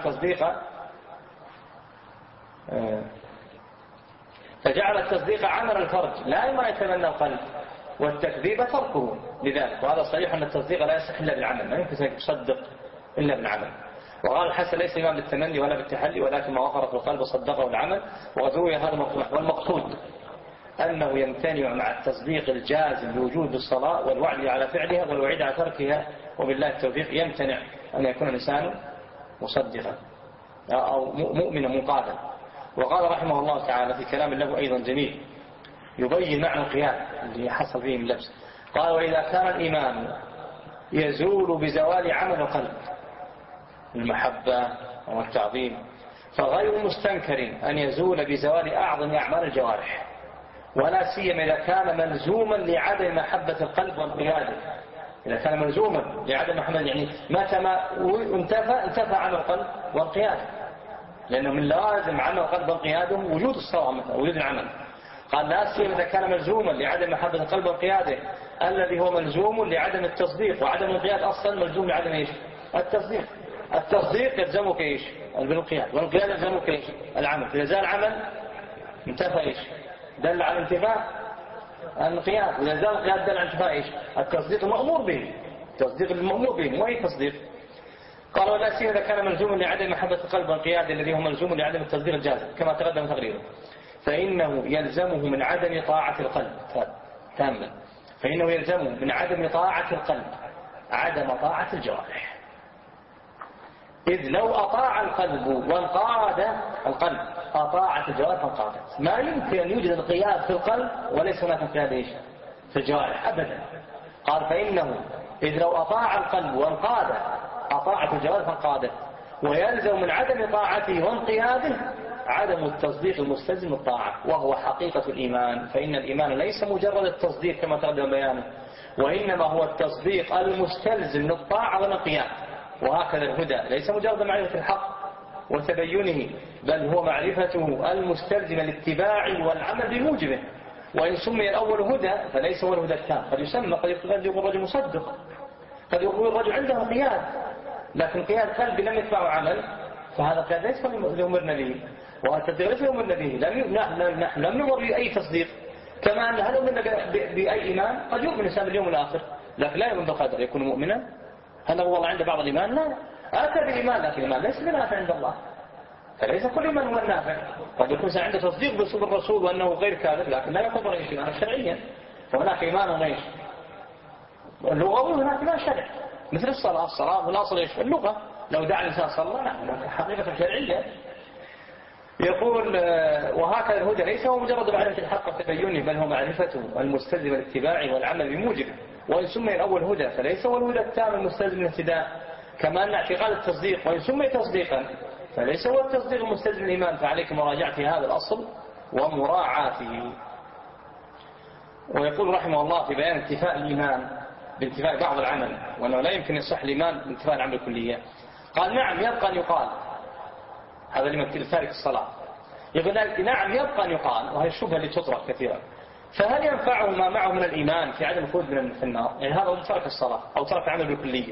التصديق عمل الفرج لا ما يتمنى القلب، والتكذيب تركه لذلك. وهذا صحيح أن التصديق لا يصح إلا بالعمل، ما يمكن أن تصدق إلا بالعمل. وقال الحسن ليس إمام بالتمني ولا بالتحلي، ولكن ما وقر في القلب صدقه العمل. وقد روي هذا مطلق، والمقصود أنه يمتنع مع التصديق الجازم بوجود الصلاة والوعد على فعلها والوعيد على تركها، وبالله التوفيق يمتنع أن يكون الإنسان مصدقا أو مؤمنا منقادا. وقال رحمه الله تعالى في كلام له أيضا جميل يبين معنى القيام اللي حصل فيه من لبس، قال وإذا كان الإيمان يزول بزوال عمل القلب المحبة والتعظيم، فغير مستنكر أن يزول بزوال أعظم أعمال الجوارح، ولا سيما إذا كان ملزوما لعدم محبة القلب وانقياده. إذا كان ملزوما لعدم محبة، يعني متى ما انتفى عمل القلب وانقياده، لأنه من لازم عمل القلب وانقياده وجود الصلاة مثلا وجود العمل. قال لا سيما إذا كان ملزوما لعدم محبة القلب وانقياده، الذي هو ملزوم لعدم التصديق، وعدم الانقياد أصلا ملزوم لعدم إيش؟ التصديق. التصديق يلزمك إيش؟ الانقياد، والانقياد يلزمك إيش؟ العمل. إذا زال العمل انتفى إيش؟ دل على انتفاء الانقياد، وإذا زال الانقياد دل على انتفاء إيش؟ التصديق المأمور به. التصديق المأمور به مو أي تصديق. قال ولا سيما إذا كان ملزوما لعدم محبة القلب والقيادة الذي هو ملزوم لعدم التصديق الجازم كما تقدم تقريره، فإنه يلزمه من عدم طاعة القلب تاما، فإنه يلزمه من عدم طاعة القلب عدم طاعة الجوارح، إذ لو أطاع القلب وانقاد القلب أطاعت الجوارح فانقادت. ما يمكن أن يوجد انقياد في القلب وليس هناك انقياد إيش في الجوارح أبدا. قال فإنه إذ لو أطاع القلب وانقاد أطاعت الجوارح فانقادت، ويلزم من عدم طاعته وانقياده عدم التصديق المستلزم الطاعة وهو حقيقة الإيمان، فإن الإيمان ليس مجرد التصديق كما تقدم بيانه، وإنما هو التصديق المستلزم للطاعة والانقياد. وهكذا الهدى ليس مجرد معرفة الحق وتبينه، بل هو معرفته المستلزمة للاتباع والعمل بموجبه. وإن سمي الأول هدى فليس هو الهدى التام، قد يسمى قد يقول الرجل مصدق، قد يقول الرجل عنده قياد، لكن قياد قلبي لم يتبعه عمل، فهذا قياد ليس اللي أمرنا به، والتصديق ليس أمرنا به. نحن لم نمر بأي تصديق، كما أن هل أمرنا بأي إيمان؟ قد يؤمن الإنسان باليوم الآخر لكن لا يؤمن بالقدر، يكون مؤمنا. هل هو والله عنده بعض الإيمان؟ لا، أتى بالإيمان لكن الإيمان ليس بنافع عند الله، فليس كل إيمان هو النافع. قد يكون عنده تصديق برسول الرسول وأنه غير كاذب لكن لا يعتبر إيمانا شرعيا، فهناك إيمان غير اللغوي وهناك لا شرع، مثل الصلاة والأصل إيش اللغة، لو دعا الإنسان صلى لا حقيقة شرعية. يقول وهكذا الهدى ليس هو مجرد معرفة الحق وتبينه، بل هو معرفته المستلزمة للاتباع والعمل بموجبه. وإن سمي الأول هدى فليس هو الهدى التام المستلزم للاهتداء، كما أن اعتقاد التصديق وإن سمي تصديقا فليس هو التصديق المستلزم الإيمان، فعليك مراجعة هذا الأصل ومراعاته. ويقول رحمه الله في بيان انتفاء الإيمان بانتفاء بعض العمل، وأنه لا يمكن يصح الإيمان بانتفاء العمل الكلية. قال نعم يبقى أن يقال، هذا لمن تارك الصلاة، يقول نعم يبقى أن يقال، وهي الشبهة اللي تطرح كثيرا، فهل ينفعه ما معه من الإيمان في عدم الخروج من النار؟ يعني هذا ترك الصلاة أو ترك العمل بالكلية،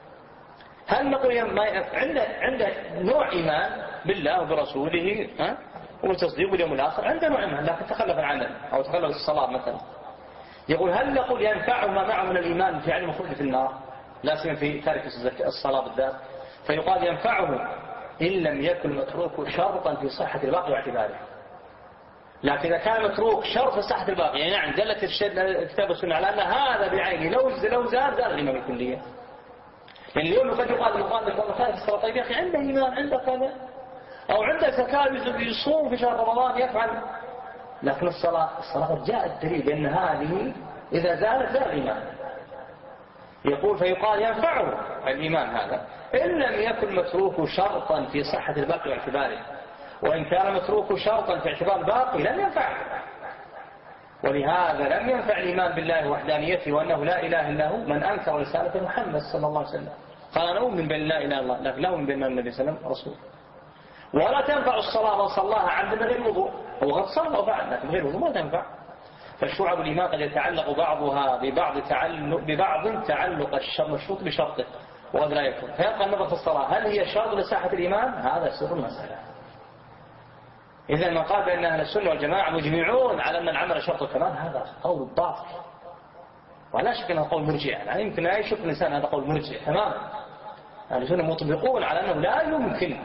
هل نقول عنده نوع إيمان بالله وبرسوله وتصديق باليوم الآخر، عنده نوع إيمان لكن تخلف العمل أو تخلف الصلاة مثلا، يقول هل نقول ينفعه ما معه من الإيمان في عدم الخروج في النار، لا سيما في تارك الصلاة بالذات؟ فيقال ينفعه إن لم يكن متروك شرطا في صحة الباقي واعتباره. لكن إذا كان متروك شرط في صحة الباقي، يعني نعم دلت الكتاب والسنة على أن هذا بعينه لو زاد الإيمان الكلية. يعني اليوم قد يقال تارك الصلاة، طيب يا أخي عنده إيمان عنده كذا، أو عنده زكاة يصوم في شهر رمضان يفعل، لكن الصلاة جاء الدليل بأن هذه إذا زالت زال الإيمان. يقول فيقال ينفعه الإيمان هذا إن لم يكن متروك شرطا في صحة الباقي واعتباره، وإن كان متروك شرطا في اعتبار الباقي لم ينفع. ولهذا لم ينفع الإيمان بالله وحدانيته وأنه لا إله إلا هو من أنكر رسالة محمد صلى الله عليه وسلم. قال أنا أؤمن بأن لا إله إلا الله لكن لا أؤمن بأن النبي صلى الله عليه وسلم رسول. ولا تنفع الصلاة من صلاها عند غير وضوء، هو قد صلى وفعل لكن غير وضوء ما تنفع. فالشعب الإيمان قد يتعلق بعضها ببعض تعلق المشروط بشرطه وقد لا يكون، فيبقى النظر في الصلاة هل هي شرط لصحة الإيمان؟ هذا سر المسألة. إذا من قال بأن أهل السنة والجماعة مجمعون على أن العمل شرط الكمال هذا قول باطل، ولا شك أنه قول مرجع، يعني يمكن لا يشك الإنسان هذا قول مرجع تماما. أهل السنة مطبقون على أنه لا يمكن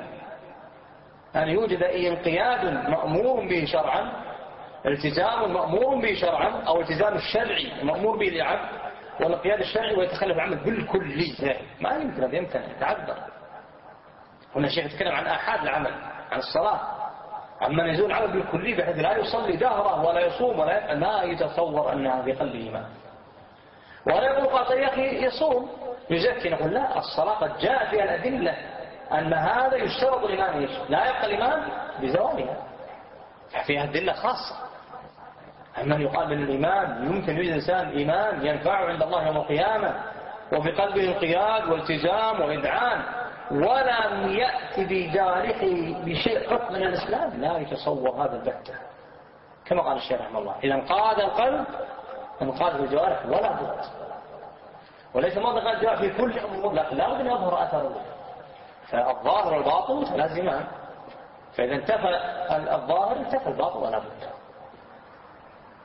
أن يوجد أي انقياد مأمور به شرعا، التزام مأمور به شرعا، أو التزام الشرعي مأمور به للعبد، والانقياد الشرعي ويتخلف العمل بالكلية، ما يمكن أن يتعذر. هنا الشيخ يتكلم عن آحاد العمل، عن الصلاة، عما يزول العمل بالكلية بحيث لا يصلي دهره ولا يصوم ولا يفعل، ما يتصور أنها في قلبه إيمان. ولا يقول قاطع يا أخي يصوم يزكي، نقول لا، الصلاة قد جاء فيها الأدلة أن هذا يشترط الإيمان، لا يبقى الإيمان بزوالها، فيها أدلة خاصة. أما يقال من الإيمان يمكن يوجد إنسان إيمان ينفعه عند الله يوم القيامة وفي قلبه انقياد والتزام وإذعان ولم يأتي بجارحه بشيء قط من الإسلام، لا يتصور هذا البتة. كما قال الشيخ رحمه الله إذا انقاد القلب انقاد الجوارح ولا بد، وليس ماذا قال جاء في كل أمور، لكن لا بد أن يظهر أثره، فالظاهر والباطن متلازمان، فإذا انتفى الظاهر انتفى الباطن ولا بد.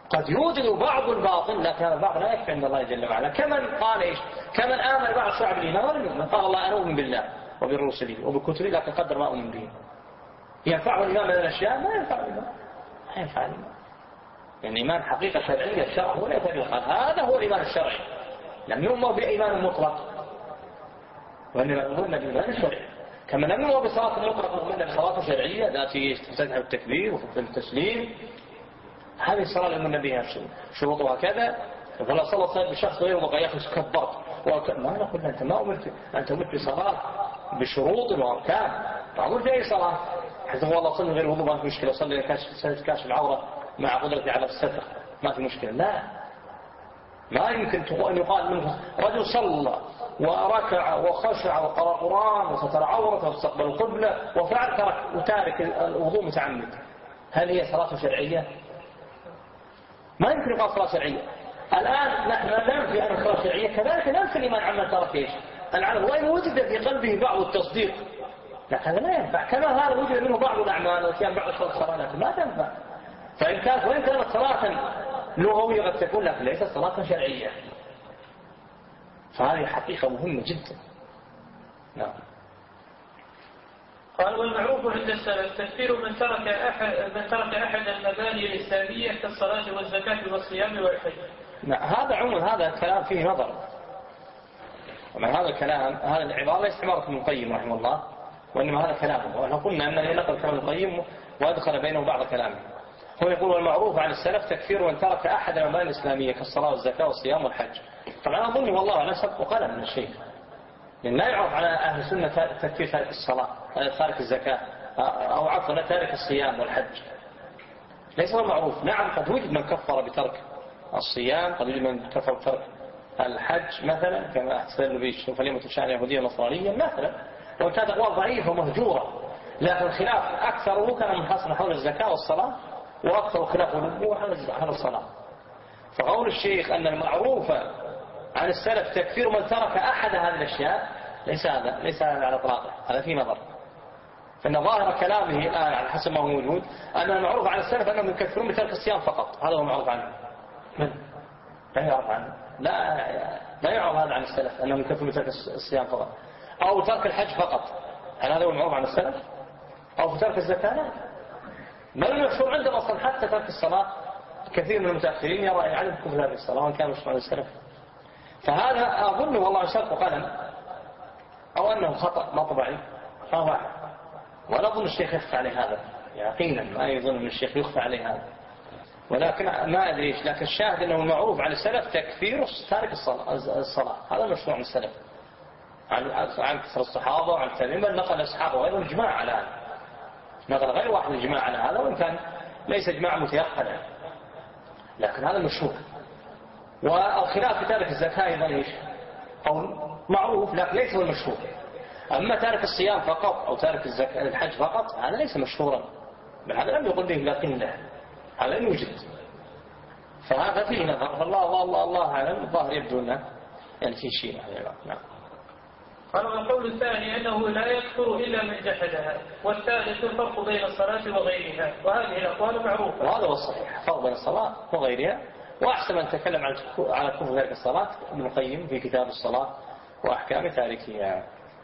قد يوجد بعض الباطل لكن هذا الباطل لا يكفي عند الله جل وعلا. كمن قال إيش؟ كمن آمن بعض شعب الإيمان ولم يؤمن، قال الله أنا أؤمن بالله وبرسله وبكتبه لكن قدر ما أؤمن به. ينفعه الإيمان من الأشياء؟ ما ينفع الإيمان، ما ينفع الإيمان. يعني الإيمان حقيقة شرعية الشرع ولا يتبقى، هذا هو الإيمان الشرعي. لم يؤمن بإيمان مطلق وإنما أمرنا بإيمان الشرعي. كما لم يؤمن بصلاة مطلق أمرنا بصلاة شرعية التي تفتتح بالتكبير وفي التسليم. هذه الصلاة اللي أمرنا بها شروطها كذا. فلا صلى الله عليه وسلم بشخص غير وضع يخش كبرت ما نقول أنت ما أمرت، أنت أمرت بصلاة بشروط وأركان. فأمرت أي صلاة حتى هو الله صلى غير وضوء ما في مشكلة، صلي كاشف العورة مع قدرتي على الستر ما في مشكلة. لا، ما يمكن أن يقال منه رجل صلى وركع وخشع وقرأ قرآن وستر عورته واستقبل القبلة وفعل ترك وتارك الوضوء متعمد. هل هي صلاة شرعية؟ ما يمكن يقال صلاة شرعية. الآن نحن ننفي أن الصلاة شرعية، كذلك ننفي الإيمان عمن ترك إيش؟ العمل، وإن وجد في قلبه بعض التصديق لكن هذا لا ينفع. كما هذا وجد منه بعض الأعمال وكان بعض الصلاة ما تنفع. وإن كانت صلاة لغوية قد تكون لكن ليست صلاة شرعية. فهذه حقيقة مهمة جدا. نعم. قال والمعروف عند السلف تكفير من ترك أحد المباني الإسلامية كالصلاة والزكاة والصيام والحج. نعم. هذا عموما هذا الكلام فيه نظر. ومن هذا الكلام هذا العبارة ليس عبارة ابن القيم رحمه الله، وإنما هذا كلامه. ونحن قلنا أنه نقل كلام ابن القيم وأدخل بينه بعض كلامه. هو يقول والمعروف عن السلف تكفير من ترك أحد المباني الإسلامية كالصلاة والزكاة والصيام والحج. طبعا أظن والله أعلم سبق وقلم من الشيخ، لأن لا يعرف على أهل السنة تكفير تارك الصلاة تارك الزكاة أو عفوا تارك الصيام والحج، ليس هو معروف. نعم قد وجد من كفر بترك الصيام، قد وجد من كفر بترك الحج مثلا كما أحسن به فليمة الشأن يهودية نصرانية مثلا، وإن كانت أقوال ضعيفة ومهجورة، لكن الخلاف أكثره كان منحصر حول الزكاة والصلاة، وأكثر خلافه حول الصلاة. فقول الشيخ أن المعروف عن السلف تكفير من ترك أحد هذه الأشياء ليس هذا على إطلاقه، هذا في نظر. فإن ظاهر كلامه الآن على حسب ما هو موجود أن المعروف عن السلف أنهم يكفرون بترك الصيام فقط. هذا هو المعروف عنه. من؟ لا يعرف عنه، لا يعرف هذا عن السلف أنهم يكفرون بترك الصيام فقط، أو ترك الحج فقط. هل هذا هو المعروف عن السلف؟ أو ترك الزكاة؟ لا. ما المشهور عندهم أصلا حتى ترك الصلاة كثير من المتأخرين يرى يعلم كفر هذه الصلاة وإن كان مشهور عن السلف. فهذا أظن والله شرط قلم أو أنه خطأ مطبعي فهو واحد، ولا أظن الشيخ يخفى عليه هذا يقينا، ما يظن من الشيخ يخفى عليه هذا، ولكن ما أدري إيش. لكن الشاهد أنه معروف عن السلف تكفير تارك الصلاة. هذا مشروع من السلف عن كثر الصحابة وعن التابعين، بل نقل الصحابة وغيرهم إجماع على هذا، نقل غير واحد الإجماع على هذا، وإن كان ليس إجماع متيقنا لكن هذا مشروع. والخلاف في تارك الزكاة أيضا إيش؟ قول معروف لكن ليس هو المشهور. أما تارك الصيام فقط أو تارك الحج فقط هذا ليس مشهورا، بل هذا لم يقل به لكن له، هذا لم يوجد. فهذا فيه نظر، فالله أعلم. الظاهر يبدو أنه يعني في شيء. نعم. قال القول الثاني أنه لا يكفر إلا من جحدها، والثالث الفرق بين الصلاة وغيرها، وهذه الأقوال معروفة. وهذا هو الصحيح، الفرق بين الصلاة وغيرها. وأحسن من تكلم على كفر ذلك الصلاة ابن القيم في كتاب الصلاة وأحكام تاركها.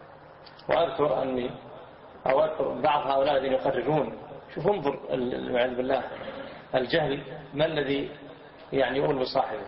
وأذكر بعض هؤلاء الذين يقررون، شوف انظر والعياذ بالله الجهل ما الذي يعني يقول بصاحبه.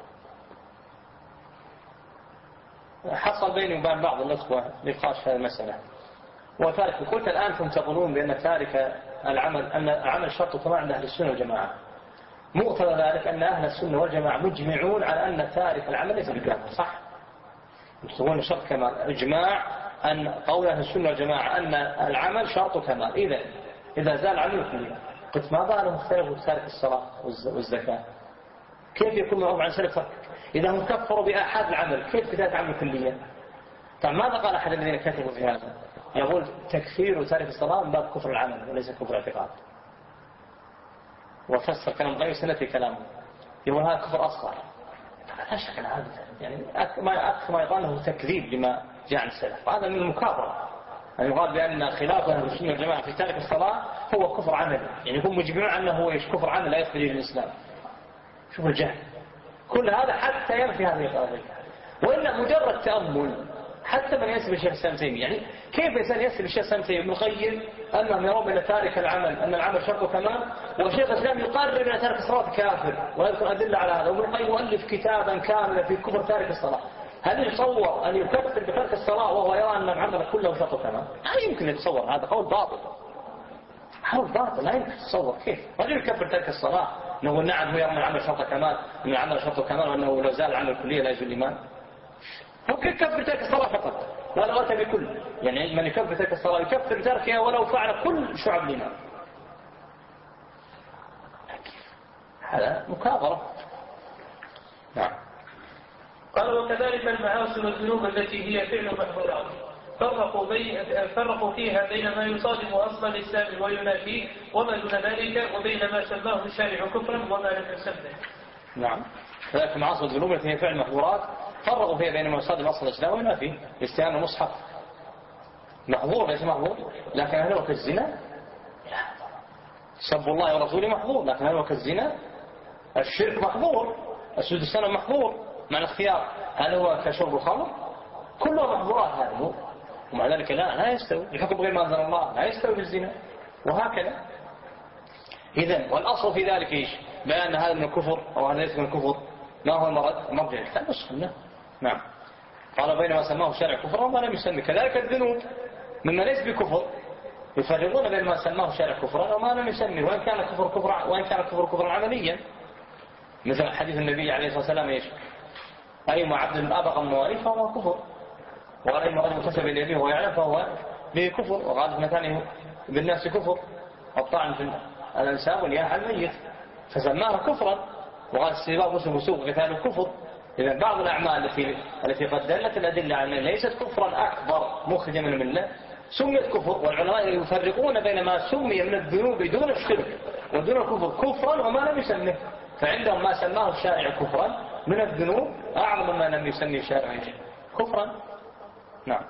حصل بيني وبين بعض الأخوة نقاش في هذه المسألة، وتارك قلت الآن أنتم تقولون بأن تارك العمل أن العمل شرط كما عند أهل السنة والجماعة. مقتضى ذلك أن أهل السنة والجماعة مجمعون على أن تارك العمل ليس بكافر، صح؟ يقولون شرط كمال، إجماع أن قول أهل السنة والجماعة أن العمل شرط كمال. إذا زال العمل كليا. قلت ما بالهم اختلفوا في تارك الصلاة والزكاة؟ كيف يكون معهم عن سلف؟ إذا هم كفروا بآحاد العمل كيف تارك العمل كليا؟ طيب ماذا قال أحد الذين كتبوا في هذا؟ يقول تكفير وتارك الصلاة من باب كفر العمل وليس كفر اعتقاد. وفسر كلام غير سنة كلامه، يقول هذا كفر أصغر. لا شك هذا يعني أكثر ما يقال له تكذيب لما جاء عن السلف، هذا من المكابرة. يعني يقال بأن خلاف أهل السنة والجماعة في تارك الصلاة هو كفر عمل، يعني هم مجمعون أنه هو كفر عمل لا يخرج من الإسلام. شوف الجهل، كل هذا حتى ينفي هذه القضية. وإلا مجرد تأمل، حتى من ينسب الشيخ الإسلام تيمية، يعني كيف إنسان ينسب الشيخ الإسلام تيمية ابن القيم أنهم يرون أن تارك العمل أن العمل شرط كمال، وشيخ الإسلام يقرر أن تارك الصلاة كافر ويذكر أدلة على هذا، وابن القيم يؤلف كتابا كاملا في كفر تارك الصلاة. هل يتصور أن يكفر بترك الصلاة وهو يرى أن العمل كله شرط كمال؟ لا يمكن يتصور، هذا قول باطل، قول باطل لا يمكن يتصور. كيف رجل يكفر ترك الصلاة نقول نعم هو يرى أن العمل شرط كمال، أن العمل شرط كمال، وأنه لو زال العمل الكلية لا يزول الإيمان؟ هو كيف ترك الصلاة فقط لا لغة بكل، يعني من يكفر ترك الصلاة يكفر تركها ولو فعل كل شعب الإيمان. هذا مكابرة. نعم. قال وكذلك المعاصي والذنوب التي هي فعل محظورات فرقوا فيها بين ما يصادم أصل الإسلام وينافيه وما دون ذلك، وبين ما سماه الشارع كفرا وما لم يسمه. نعم. كذلك المعاصي والذنوب التي هي فعل محظورات فرقوا فيها بين ما يصادم أصل الإسلام وينافيه. استهانة المصحف محظور ليس محظور، لكن هل هو كالزنا؟ لا. سب الله ورسوله محظور، لكن هل هو كالزنا؟ الشرك محظور، السجود السنة محظور مع الاختيار، هل هو كشرب الخمر؟ كلها محظورات هذه، ومع ذلك لا يستوي الحكم بغير ما أنزل الله، لا يستوي بالزنا، وهكذا. إذن والأصل في ذلك إيش؟ بأن هذا من الكفر أو هذا ليس من الكفر. ما هو المرجع الكتاب والسنة. نعم. قال بينما سماه الشارع كفرا وما لم يسمي. كذلك الذنوب مما ليس بكفر يفرقون بين ما سماه الشارع كفرا وما لم يسمي، وإن كان الكفر كفرا عمليا، مثل حديث النبي عليه الصلاة والسلام إيش؟ أيما عبد أبغى من مواليه فهو كفر، وقال أيما رجل كسب اليمين وهو يعلم فهو به كفر، وقال في مكانه بالناس كفر، الطعن في الأنساب والياء على الميت فسماه كفرا، وقال السباب مسلم وسوق قتال كفر. إذا بعض الأعمال التي قد دلت الأدلة على ليست كفرا أكبر مخرجا من الملة سميت كفر، والعلماء يفرقون بين ما سمي من الذنوب دون الشرك ودون الكفر كفرا وما لم يسمه، فعندهم ما سماه الشارع كفرا من الذنوب أعظم ما لم يسمي الشارع كفرا. نعم.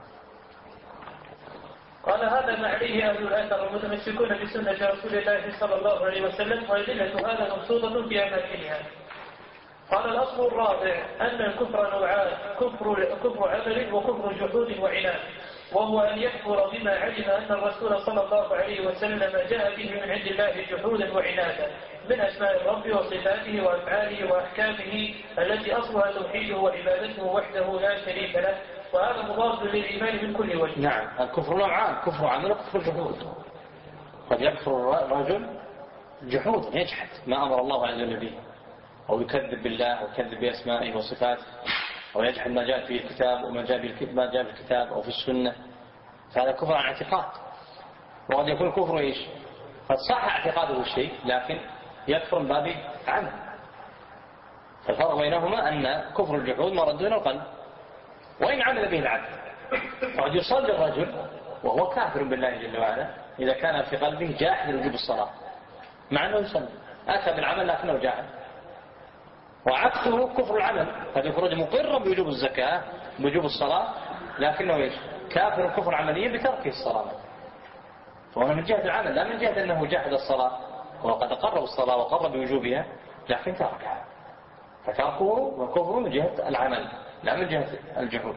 قال هذا ما عليه أهل الأثر المتمسكون بسنة رسول الله صلى الله عليه وسلم، وأدلة هذا مبسوطة في أماكنها. قال الأصل الرابع أن الكفر نوعان، كفر عمل وكفر جحود وعناد، وهو أن يكفر بما علم أن الرسول صلى الله عليه وسلم جاء به من عند الله جحودا وعنادا من أسماء الرب وصفاته وأفعاله وأحكامه التي أصلها توحيده وعبادته وحده لا شريك له، وهذا مضاد للإيمان من كل وجه. نعم. الكفر نوعان، كفر عمل وكفر جحود. قد يكفر الرجل جحود يجحد ما أمر الله عز وجل به، أو يكذب بالله أو يكذب بأسمائه وصفاته، أو يجحد ما جاء في الكتاب وما جاء في الكتاب أو في السنة، فهذا كفر عن اعتقاد. وقد يكون كفر إيش؟ قد صح اعتقاده الشيء لكن يكفر من باب عمل. فالفرق بينهما أن كفر الجحود مرد من القلب وإن عمل به العبد. فقد يصلي الرجل وهو كافر بالله جل وعلا إذا كان في قلبه جاحد لوجوب الصلاة، مع أنه يصلي أتى بالعمل لكنه جاحد. وعكسه كفر العمل، قد يخرج مقرا بوجوب الزكاة بوجوب الصلاة لكنه إيش؟ كافر كفر عمليا بترك الصلاة، فهو من جهة العمل لا من جهة أنه جاحد الصلاة، وقد قرب الصلاة وقرب بوجوبها لكن تركها، فتركه وكفره من جهة العمل لا من جهة الجحود.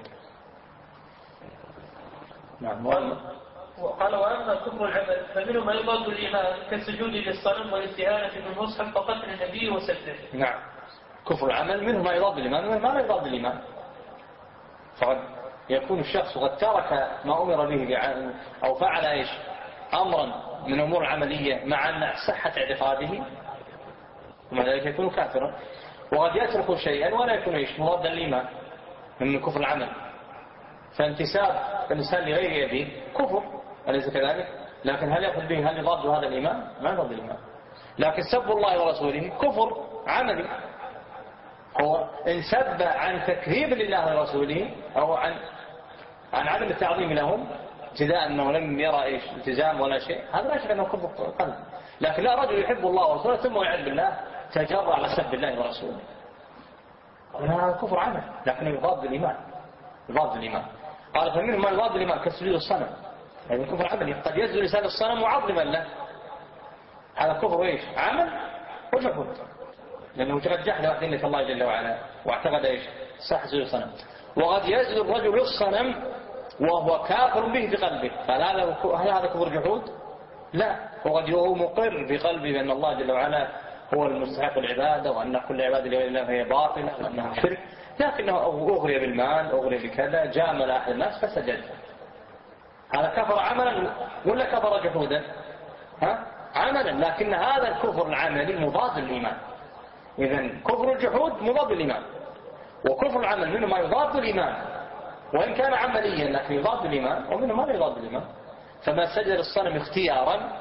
نعم. وقال وأما كفر العمل فمنه ما يضاد الإيمان كالسجود للصنم والاستهانة بالمصحف وقتل النبي وسبه. نعم. كفر العمل منه ما يضاد الإيمان وما لا يضاد الإيمان. فقد يكون الشخص قد ترك ما أمر به أو فعل إيش أمرا من أمور العملية مع أن صحة اعتقاده ومع ذلك يكون كافرا. وقد يترك شيئا ولا يكون إيش مضاد الإيمان من كفر العمل. فانتساب الإنسان لغير يده كفر أليس كذلك؟ لكن هل يأخذ به هل يضاد هذا الإيمان؟ ما يضاد الإيمان. لكن سب الله ورسوله كفر عملي، هو إن سب عن تكذيب لله ورسوله أو عن عدم التعظيم لهم ابتداء أنه لم يرى إيش التزام ولا شيء، هذا لا شك أنه كفر قلب. لكن لا رجل يحب الله ورسوله ثم يعد بالله تجرأ على سب الله ورسوله، هذا كفر عمل لكنه يضاد الإيمان. يضاد الإيمان. قال فمنهم ما يضاد الإيمان كسجود الصنم، يعني كفر عملي قد يسجد لسان الصنم معظما له، هذا كفر إيش عمل وجحود. لأنه قد جحد وحدانية الله جل وعلا واعتقد إيش؟ صح سجود الصنم. وقد يسجد الرجل للصنم وهو كافر به بقلبه، هل هذا كفر جحود؟ لا، وقد هو مقر بقلبه بأن الله جل وعلا هو المستحق العبادة، وأن كل عبادة لغير الله هي باطلة وأنها شرك، لكنه أغري بالمال، أغري بكذا، جامل أحد الناس فسجد. هذا كفر عملا ولا كفر جحودا؟ عملا، لكن هذا الكفر العملي مضاد للإيمان. إذن كفر الجحود مضاد للإيمان، وكفر العمل منه ما يضاد الإيمان وإن كان عمليا، لكن يضاد الإيمان، ومنه ما يضاد الإيمان. فما سجد الصنم اختيارا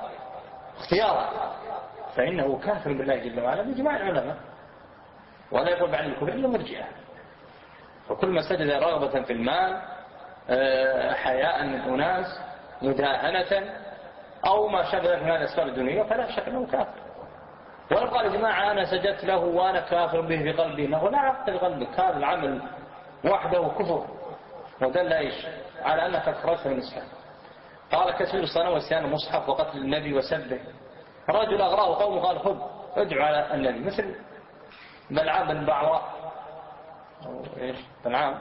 فإنه كافر بالله جل وعلا بإجماع العلماء، ولا يقول بعد الكفر إلا مرجئة. وكل ما سجد رغبة في المال، حياء من أناس، مداهنة، أو ما شابه من هذه الأسباب الدنيا، فلا شك أنه كافر. ولو قال يا جماعة أنا سجدت له وأنا كافر به بقلبي، أنه لا عقل بقلبك، هذا العمل وحده كفر، ودل إيش؟ على أنك خرجت من الإسلام. قال كسر الصنم وسيان المصحف وقتل النبي وسبه. رجل أغراه قومه قال خذ ادعو على النبي، مثل بلعام بن بعوراء، أو إيش بلعام؟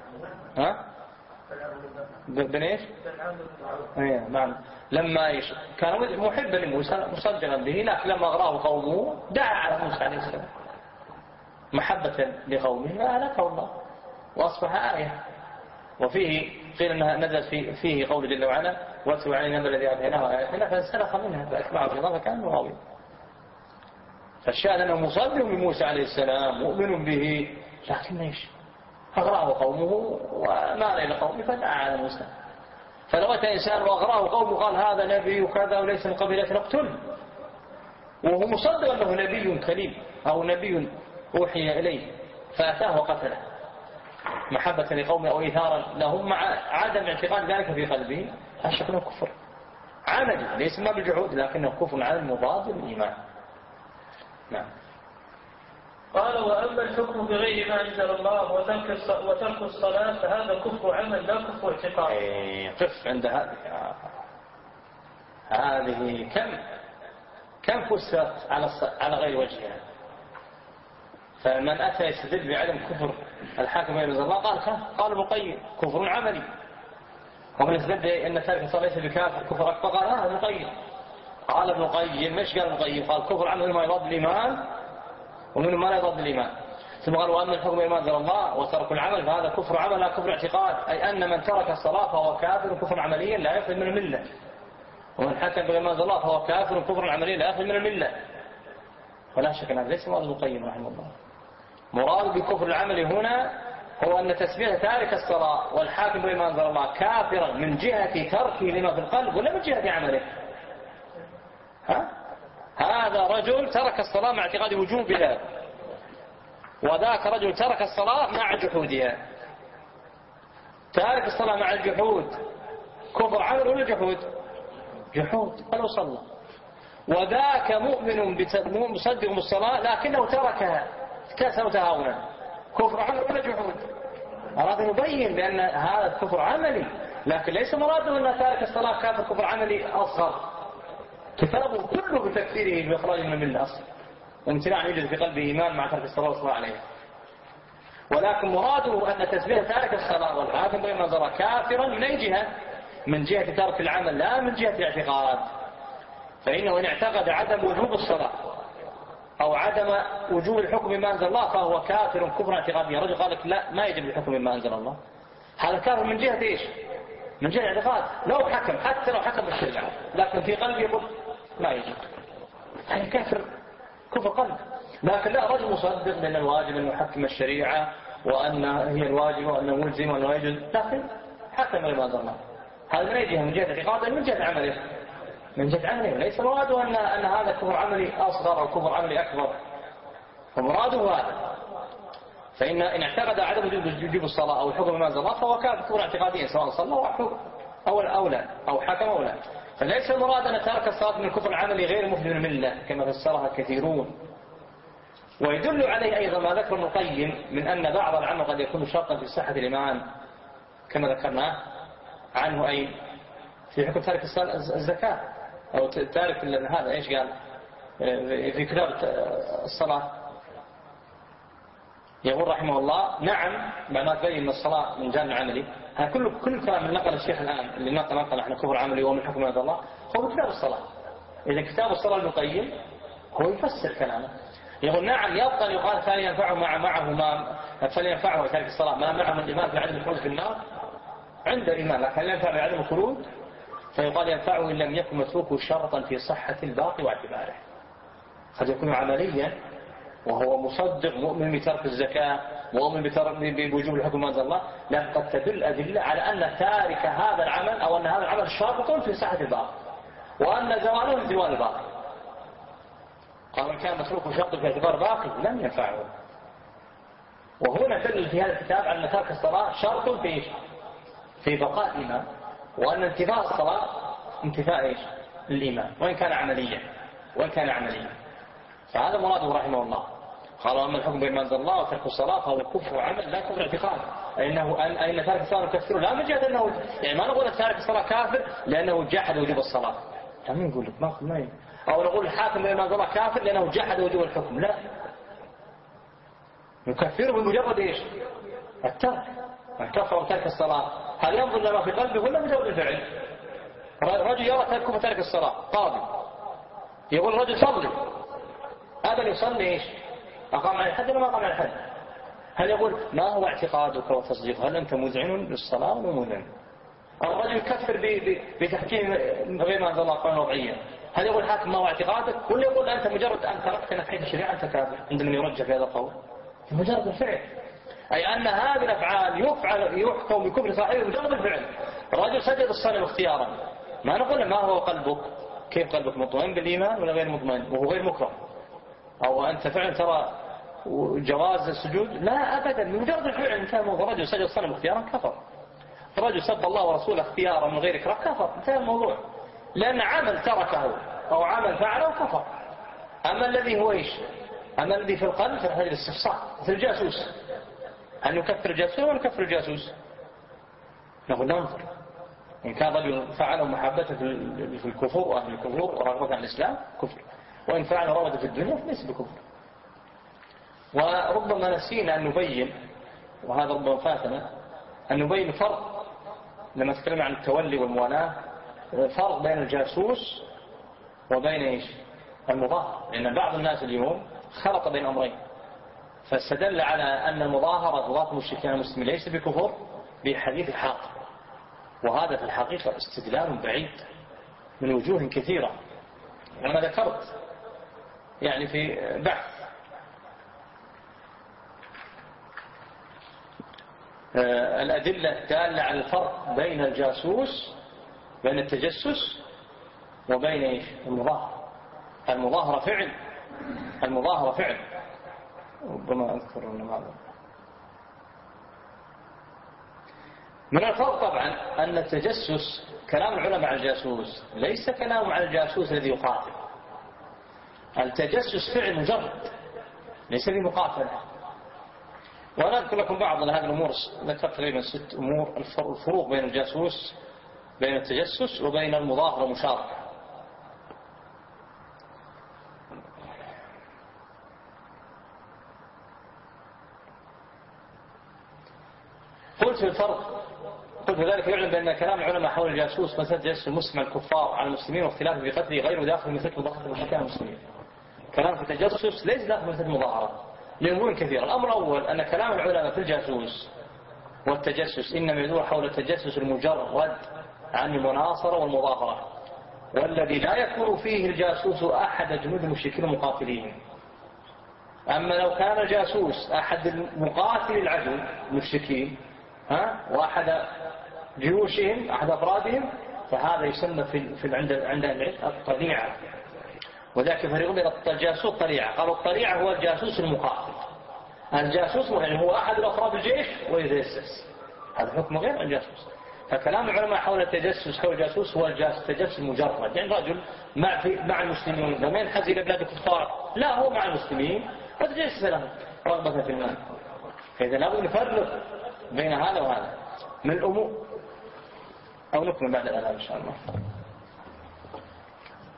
بن إيش؟ نعم. لما كان محبا لموسى مصدقا به، لكن لما أغراه قومه دعا على موسى عليه السلام محبة لقومه فأهلكه الله وأصبح آية. وفيه قيل أنها نزل فيه قول جل وعلا واتلو علينا الذي آتيناه آياتنا فانسلخ منها فأتبعه الشيطان فكان غاويا. فالشاهد أنه مصدق بموسى عليه السلام مؤمن به، لكن إيش؟ أغراه قومه ومال إلى قومه فدعا على موسى. فلو أتى إنسان وأغراه قومه قال هذا نبي وكذا وليس من قبيلة نقتله، وهو مصدق أنه نبي كريم أو نبي أوحي إليه، فأتاه وقتله محبة لقومه أو إثارا لهم مع عدم اعتقاد ذلك في قلبه، أشك أنه كفر عملي ليس ما بالجحود، لكنه كفر عملي مضاد للإيمان. نعم. قال وأما الحكم بغير ما أنزل الله وترك الصلاة فهذا كفر عمل لا كفر اعتقاد. قف عند هذه كم فسرت على غير وجهها. فمن أتى يستدل بعدم كفر الحاكم بغير ما أنزل الله قال ابن القيم كفر عملي، ومن يستدل أن تارك الصلاة ليس بكافر كفر أكبر قال ابن القيم. قال ابن القيم مش قال ابن القيم، قال كفر عمل ما يضاد الإيمان ومنه ما لا يضاد الإيمان. ثم قال وأما الحكم بما أنزل الله وترك العمل فهذا كفر عمل لا كفر اعتقاد، أي أن من ترك الصلاة فهو كافر كفر عمليا لا يخرج من الملة، ومن حكم بما أنزل الله فهو كافر كفر عمليا لا يخرج من الملة. ولا شك أن هذا ليس مراد ابن القيم رحمه الله. مراد بكفر العمل هنا هو أن تسمية تارك الصلاة والحاكم بما أنزل الله كافرا من جهة تركه لما في القلب ولا من جهة عمله. هذا رجل ترك الصلاة مع اعتقاد وجوبها، وذاك رجل ترك الصلاة مع جحودها. تارك الصلاة مع الجحود كفر عمل ولا جحود؟ جحود ولو صلى. وذاك مؤمن مصدق بالصلاة لكنه تركها كسر وتهاونا كفر عمل ولا جحود؟ أراد أن يبين بأن هذا كفر عملي، لكن ليس مراده أن تارك الصلاة كافر كفر عملي أصغر. كتابه كله بتكفيره بإخراجه من الملة أصلا، وامتناع يوجد في قلبه إيمان مع ترك الصلاة والصلاة عليها. ولكن مراده أن تسبيح تارك الصلاة والحاكم بما أنزل كافرا من أي جهة؟ من جهة ترك العمل لا من جهة الاعتقاد. فإنه إن اعتقد عدم وجوب الصلاة أو عدم وجوب الحكم بما أنزل الله فهو كافر كفر اعتقادي. رجل قال لك لا ما يجب الحكم بما أنزل الله، هذا كافر من جهة إيش؟ من جهة الاعتقاد. لو حكم حتى لو حكم بالشريعة لكن في قلبه يقول ما يجب، هذا كافر كفر قلب. لكن لا، رجل مصدق بأن الواجب أن يحكم الشريعة وأن هي الواجب وأنه ملزم وأنه يجوز، لكن حكم بما أنزل الله. هذا من أي جهة؟ من جهة اعتقاده من جهة عمله؟ من جهة عمله. ليس مراده أن هذا كفر عملي أصغر أو كفر عملي أكبر، فمراده هذا. فإن إن اعتقد عدم وجوب الصلاة أو الحكم بما أنزل الله فهو كفر اعتقاديا سواء صلى أو لا أو حكم أو لا. فليس المراد أن ترك الصلاة من الكفر العملي غير مخرج من الملة كما فسرها الكثيرون. ويدل عليه أيضا ما ذكر ابن القيم من أن بعض العمل قد يكون شرطا في صحة الإيمان كما ذكرناه عنه أي في حكم تارك الزكاة أو تارك هذا إيش قال في كتاب الصلاة يقول رحمه الله نعم بعد ما تبين أن الصلاة من جانب عملي. هذا كل كلام اللي نقل الشيخ الآن اللي نقل احنا كفر عملي ومن حكم عند الله هو كتاب الصلاة. إذا كتاب الصلاة ابن القيم هو يفسر كلامه. يقول نعم يبقى أن يقال فلينفعه فلينفعه تارك الصلاة ما معه من الإيمان بعدم الخلود في النار عند الإيمان، لكن لا ينفع بعدم الخلود فيقال ينفعه إن لم يكن متروكه شرطا في صحة الباقي واعتباره. قد يكون عمليا وهو مصدق مؤمن بترك الزكاة مؤمن بوجوب الحكم ما أنزل الله، لكن قد تدل أدلة على أن تارك هذا العمل أو أن هذا العمل شرط في صحة الباقي وأن زواله من زوال الباقي. قال إن كان متروكه شرط في اعتبار باقي لم ينفعه. وهنا تدل في هذا الكتاب على أن ترك الصلاة شرط في بقاء الإيمان، وأن انتفاء الصلاة انتفاء الإيمان وإن كان عمليا. فهذا مراده رحمه الله. قال أما الحكم بما أنزل الله وترك الصلاة فهو كفر وعمل لا كفر اعتقاد، أن تارك الصلاة كفر لا من جهة أنه يعني ما نقول تارك الصلاة كافر لأنه جحد وجوب الصلاة، مين يقول لك ما أو نقول الحاكم بما أنزل الله كافر لأنه جحد وجوب الحكم، لا يكفره بمجرد الترك. الكفر وترك الصلاة هل ينظر لما في قلبه ولا مجرد الفعل؟ رجل يرى تركه ترك الصلاة قاضي يقول الرجل صلي، هذا يصلي أقام على الحد ولا ما أقام على الحد؟ هل يقول ما هو اعتقادك وتصديقه؟ هل أنت مذعن للصلاة ولا مذعن؟ الرجل يكفر بتحكيم غير ما أنزل الله قانون وضعيا، هل يقول الحاكم ما هو اعتقادك ولا يقول أنت مجرد أن تركت نحية الشريعة أنت كافر؟ عندما يرجع في هذا القول مجرد الفعل، أي أن هذه الأفعال يحكم بكفر صاحبه مجرد الفعل. الرجل سجد الصلاة اختيارا، ما نقول ما هو قلبك، كيف قلبك مطمئن بالإيمان ولا غير مطمئن وهو غير مكره، أو أنت فعلا ترى جواز السجود؟ لا أبدا، مجرد الفعل. انتهى الموضوع. رجل سجد الصلاة اختيارا كفر، رجل سب الله ورسوله اختيارا من غير إكراه كفر، انتهى الموضوع، لأن عمل تركه أو عمل فعله كفر. أما الذي هو أما الذي في القلب فهذا الاستفسار مثل الجاسوس، أن يكفر الجاسوس ولا يكفر الجاسوس؟ نقول ننظر إن كان رجل فعله محبة في الكفر وأهل الكفر ورغبة عن الإسلام كفر، وإن فعله رغبة في الدنيا فليس بكفر. وربما نسينا أن نبين، وهذا ربما فاتنا أن نبين فرق لما تكلم عن التولي والموالاة، فرق بين الجاسوس وبين المظاهر، لأن بعض الناس اليوم خلط بين أمرين، فاستدل على أن المظاهرة غلاة المشركين المسلمين ليس بكفر بحديث الحاق، وهذا في الحقيقة استدلال بعيد من وجوه كثيرة. أنا ذكرت يعني في بحث الأدلة الدالة على الفرق بين الجاسوس بين التجسس وبين المظاهرة. المظاهرة فعل ربما أذكر هذا من الفرق طبعا أن التجسس كلام العلماء على الجاسوس ليس كلام على الجاسوس الذي يقاتل. التجسس فعل مجرد ليس بمقاتلة. وأنا أذكر لكم بعض هذه الأمور، ذكرت تقريبا 6 أمور الفروق بين الجاسوس بين التجسس وبين المظاهرة مشاركة. قلت ذلك يعلم بأن كلام العلماء حول الجاسوس مسألة تجسس المسلم الكفار على المسلمين واختلاف في قتله غير داخل مثل مظاهرة المشركين المسلمين. كلام في التجسس ليس داخل مثل المظاهرة لأمور كثيرة. الأمر الأول أن كلام العلماء في الجاسوس والتجسس إنما يدور حول التجسس المجرد عن المناصرة والمظاهرة، والذي لا يكون فيه الجاسوس أحد جنود المشركين المقاتلين. أما لو كان الجاسوس أحد المقاتل العدو المشركين وأحد جيوشهم أحد أفرادهم فهذا يسمى عند العلم الطليعة. وذلك فريق بين الجاسوس والطليعة. قالوا الطليعة هو الجاسوس المقاتل، الجاسوس يعني هو أحد الأفراد الجيش ويتجسس، هذا حكم غير الجاسوس. فكلام العلماء حول التجسس حول الجاسوس هو التجسس المجرد، يعني رجل مع المسلمين لما ينحاز إلى بلاد الكفار لا هو مع المسلمين وتجسس لهم رغبة في المال. فإذا لابد نفرق بين هذا وهذا من الأمور. أو نكمل بعد الأذان إن شاء الله.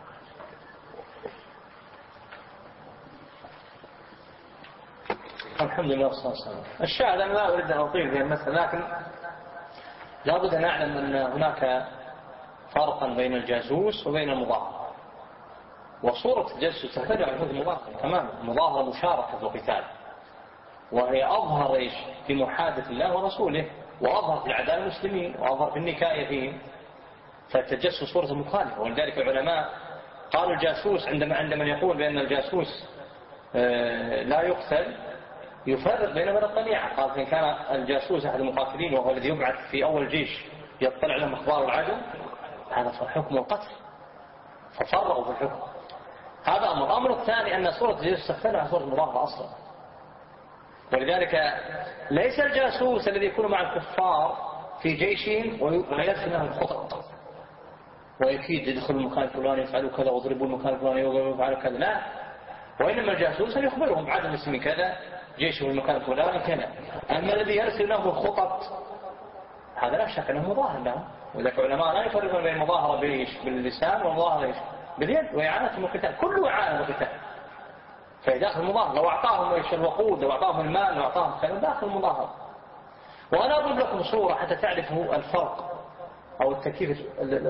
الحمد الحمد لله والصلاة والسلام. الشاهد أنا لا أريد أن أطيل في المسألة، لكن لا بد أن نعلم أن هناك فرقا بين الجاسوس وبين المظاهرة. وصورة الجاسوس تختلف عن صورة المظاهرة تماما. المظاهرة مشاركة في القتال، وهي أظهر إيش في محادثة الله ورسوله، وأظهر في أعداء المسلمين، وأظهر في النكاية فيهم. فالتجسس صورة مخالفة. ولذلك العلماء قالوا الجاسوس عندما يقول بأن الجاسوس لا يقتل يفرق بين من الطليعة. قال إن كان الجاسوس أحد المقاتلين وهو الذي يبعث في أول جيش يطلع على أخبار العدو، هذا حكم القتل، ففرقوا في الحكم. هذا أمر. الأمر الثاني أن صورة الجاسوس تختلف عن صورة المظاهرة أصلا. ولذلك ليس الجاسوس الذي يكون مع الكفار في جيشهم ويرسل لهم خطط ويكيد يدخل المكان الفلاني يفعلوا كذا ويضربوا المكان الفلاني ويفعلوا كذا، لا. وإنما الجاسوس يخبرهم بعد المسلمين كذا، جيشه في المكان الفلاني كذا. أما الذي يرسل له الخطط هذا لا شك أنه مظاهر له. ولذلك العلماء لا يفرقون بين المظاهرة باللسان والمظاهرة باليد، وإعانة القتال كله إعانة القتال. فداخل المظاهرة لو أعطاهم الوقود، لو أعطاهم المال، لو أعطاهم كذا داخل المظاهرة. وأنا أضرب لكم صورة حتى تعرفوا الفرق أو التكييف،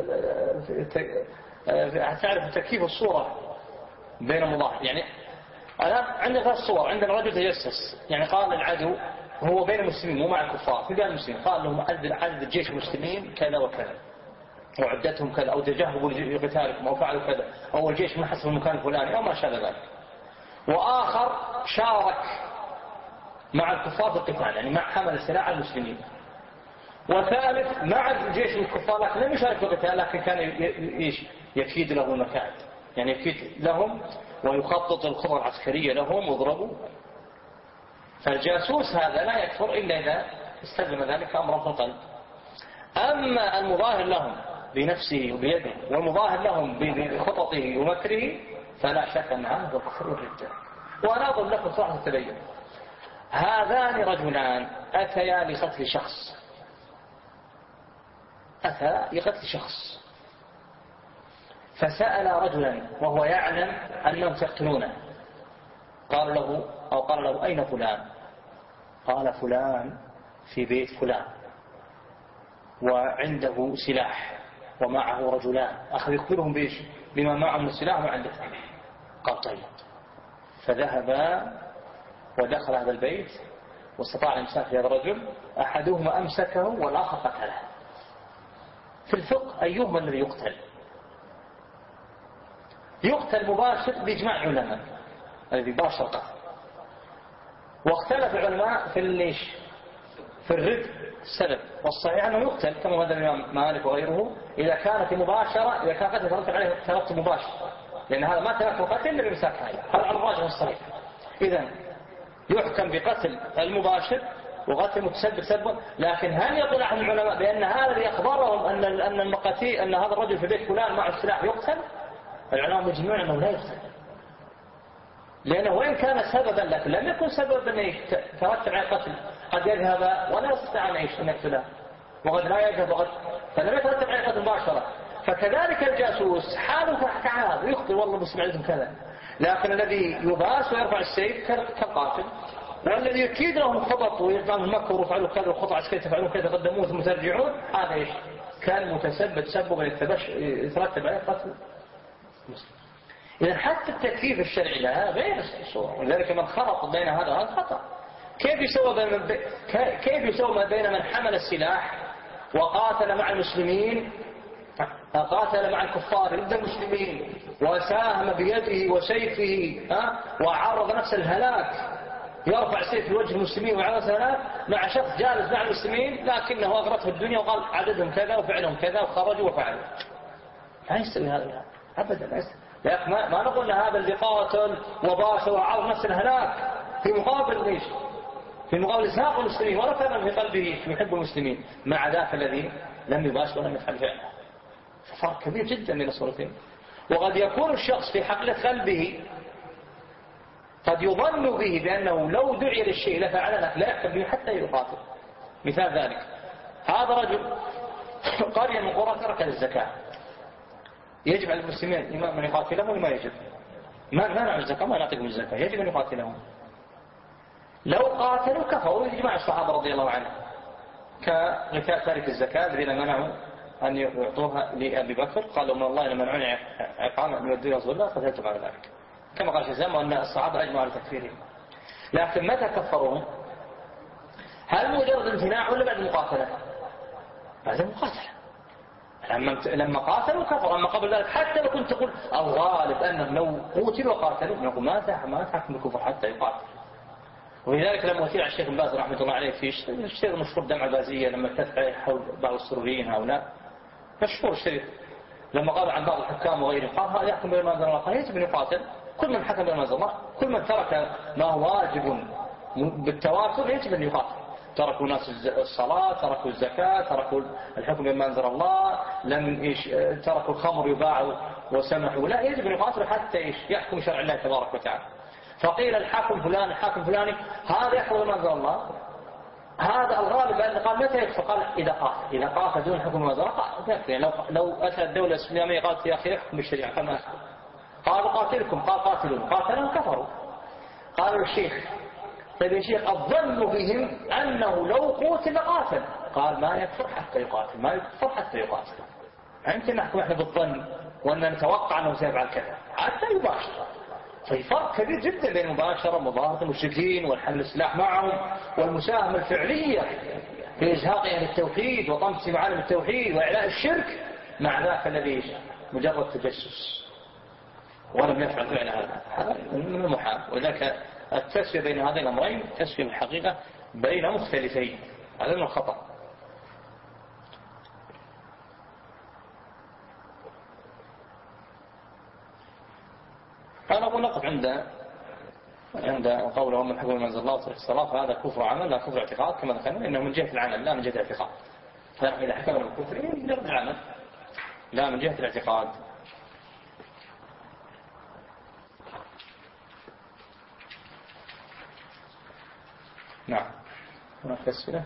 تعرف تكييف الصورة بين المظاهر. يعني الآن عندنا ثلاث صور. عندنا رجل تجسس، يعني قال العدو هو بين المسلمين مو مع الكفار، في بين المسلمين قال لهم عدد الجيش المسلمين كذا وكذا وعدتهم كذا، أو تجهبوا لقتالكم أو فعلوا كذا، أو الجيش منحصر في المكان الفلاني أو ما شابه ذلك. وآخر شارك مع الكفار في القتال، يعني مع حمل السلاح على المسلمين. وثالث مع الجيش الكفار لكن لم يشارك في القتال، لكن كان يكيد له المكائد، يعني يكيد لهم ويخطط الخطط العسكرية لهم ويضربوا. فالجاسوس هذا لا يكفر إلا إذا استلزم ذلك أمرا في القلب. أما المظاهر لهم بنفسه وبيده والمظاهر لهم بخططه ومكره فلا شك أن هذا الكفر والردة. وأنا أضرب لكم صراحة التبين. هذان رجلان أتيا لقتل شخص، أتى لقتل شخص، فسأل رجلا وهو يعلم أنهم سيقتلونه، قال له أين فلان؟ قال فلان في بيت فلان وعنده سلاح ومعه رجلان. أخذ يخبرهم بإيش؟ بما معه من السلاح وما عنده. قال طيب. فذهب ودخل هذا البيت واستطاع الإمساك هذا الرجل، أحدهما أمسكه والآخر قتله. في الفقه أيهما الذي يقتل؟ يقتل مباشر بإجماع علماء الذي باشر قتل. واختلف العلماء في الرد السبب، والصحيح أنه يقتل كما هذا الإمام مالك وغيره إذا كانت مباشرة، إذا كان قتل يترتب عليه ترتب مباشر، لأن هذا ما ترك قتل إلا بإمساك هذا على الراجح الصحيح. إذن يحكم بقتل المباشر وقتل متسبب سبب. لكن هل يقول أحد العلماء بأن هذا الذي أخبرهم أن المقاتل أن هذا الرجل في بيت فلان مع السلاح يقتل؟ العلماء مجمعون أنه لا يقتل، لأنه وإن كان سببا لكن لم يكن سببا ترتب على القتل. قد يذهب ولا يستطيع أن يقتله، وقد لا يذهب فلم يترتب على القتل مباشرة. فكذلك الجاسوس حاله كهذا يقتل والله مسلم عليكم كذا، لكن الذي يباس ويرفع السيف كالقاتل، والذي يكيد لهم الخطط ويقام المكر وفعلوا كذا وخطط عسكرية تفعلون كذا تقدمون ثم ترجعون، هذا إيش؟ كان متسبب تسببا يترتب عليه قتل مسلم. إذا حتى التكليف الشرعي لها غير الصورة. ولذلك من خلط بين هذا وهذا خطأ. كيف يسوى ما بين من حمل السلاح وقاتل مع المسلمين، قاتل مع الكفار ضد المسلمين وساهم بيده وسيفه وعرض نفس الهلاك، يرفع سيف في وجه المسلمين وعرض الهلاك، مع شخص جالس مع المسلمين لكنه أغرته الدنيا وقال عددهم كذا وفعلهم كذا وخرجوا وفعلوا. لا يستوي هذا أبدا، لا يستوي. لكن ما نقول هذا اللي قاتل وباشر وعرض نفس الهلاك في مقابل ليش؟ في مقابل إسحاق المسلمين، ولا كان في قلبه يحب المسلمين، مع ذاك الذي لم يباشر ولم يفعل فعله. فرق كبير جدا بين الصورتين. وقد يكون الشخص في حقيقة قلبه قد يظن به بأنه لو دعي للشيء لفعله، لا يحكم به حتى يقاتل. مثال ذلك هذا رجل قرية من قرى ترك الزكاة، يجب على المسلمين من يقاتلهم وما يجب؟ ما نعم الزكاة، ما نعطيكم الزكاة، يجب أن يقاتلهم. لو قاتلوا كفروا إجماع الصحابة رضي الله عنهم، كغثاء تارك الزكاة الذين منعوا أن يعطوها لأبي بكر، قالوا من الله لما منعوني عقاما من الدين رسول الله قتلتم على ذلك، كما قال شيخ أن الصحابة أجمعوا على تكفيرهم. لكن متى كفروهم؟ هل مجرد امتناع ولا بعد المقاتلة؟ بعد المقاتلة. لما قاتلوا كفروا، أما قبل ذلك حتى لو كنت تقول الغالب أنهم لو قتلوا وقاتلوا نقول ما تحكم الكفر حتى يقاتل. ولذلك لما أثير على الشيخ بن باز رحمة الله عليه في الشيء المشهور دمعة بازية لما ارتفع حول بعض السروريين هؤلاء، مشهور الشيء لما قال عن بعض الحكام وغيرهم قال هذا يحكم بما أنزل الله، قال يجب أن يقاتل كل من حكم بما أنزل الله، كل من ترك ما هو واجب بالتواتر يجب أن يقاتل. تركوا ناس الصلاة، تركوا الزكاة، تركوا الحكم بما أنزل الله، تركوا الخمر يباع وسمحوا، لا يجب أن يقاتل حتى يحكم شرع الله تبارك وتعالى. فقيل الحاكم فلان الحاكم فلاني هذا يحكم بما أنزل الله، هذا الغالب أن قال متى يكفر؟ قال إذا قاتل دون حكم بما أنزل الله يعني لو أتى الدولة الإسلامية قالت يا أخي يحكم بالشريعة كما قالوا قاتلكم، قال قاتلون، قاتلون كفروا. قالوا الشيخ طيب يا شيخ الظن بهم أنه لو قتل قاتل، قال ما يكفر حتى يقاتل، ما يكفر حتى يقاتل. يمكن نحكم احنا بالظن وأن نتوقع أنه سيفعل كذا حتى يباشر. في فرق كبير جدا بين المباشرة ومضاربة المشركين والحمل السلاح معهم والمساهمة الفعلية في إزهاق أهل التوحيد وطمس معالم التوحيد وإعلاء الشرك مع ذاك الذي مجرد تجسس ولم يفعل فعل هذا من المحال. وذلك التسوية بين هذين الأمرين تسوية الحقيقة بين مختلفين، هذا من الخطأ. أنا أقول نقف عند قوله من حكم منزل الله وترك الصلاة، فهذا كفر عمل لا كفر اعتقاد كما ذكرنا، إنه من جهة العمل لا من جهة الاعتقاد. فإذا حكم بالكفر يجرد العمل لا من جهة الاعتقاد. نعم. هناك أسئلة؟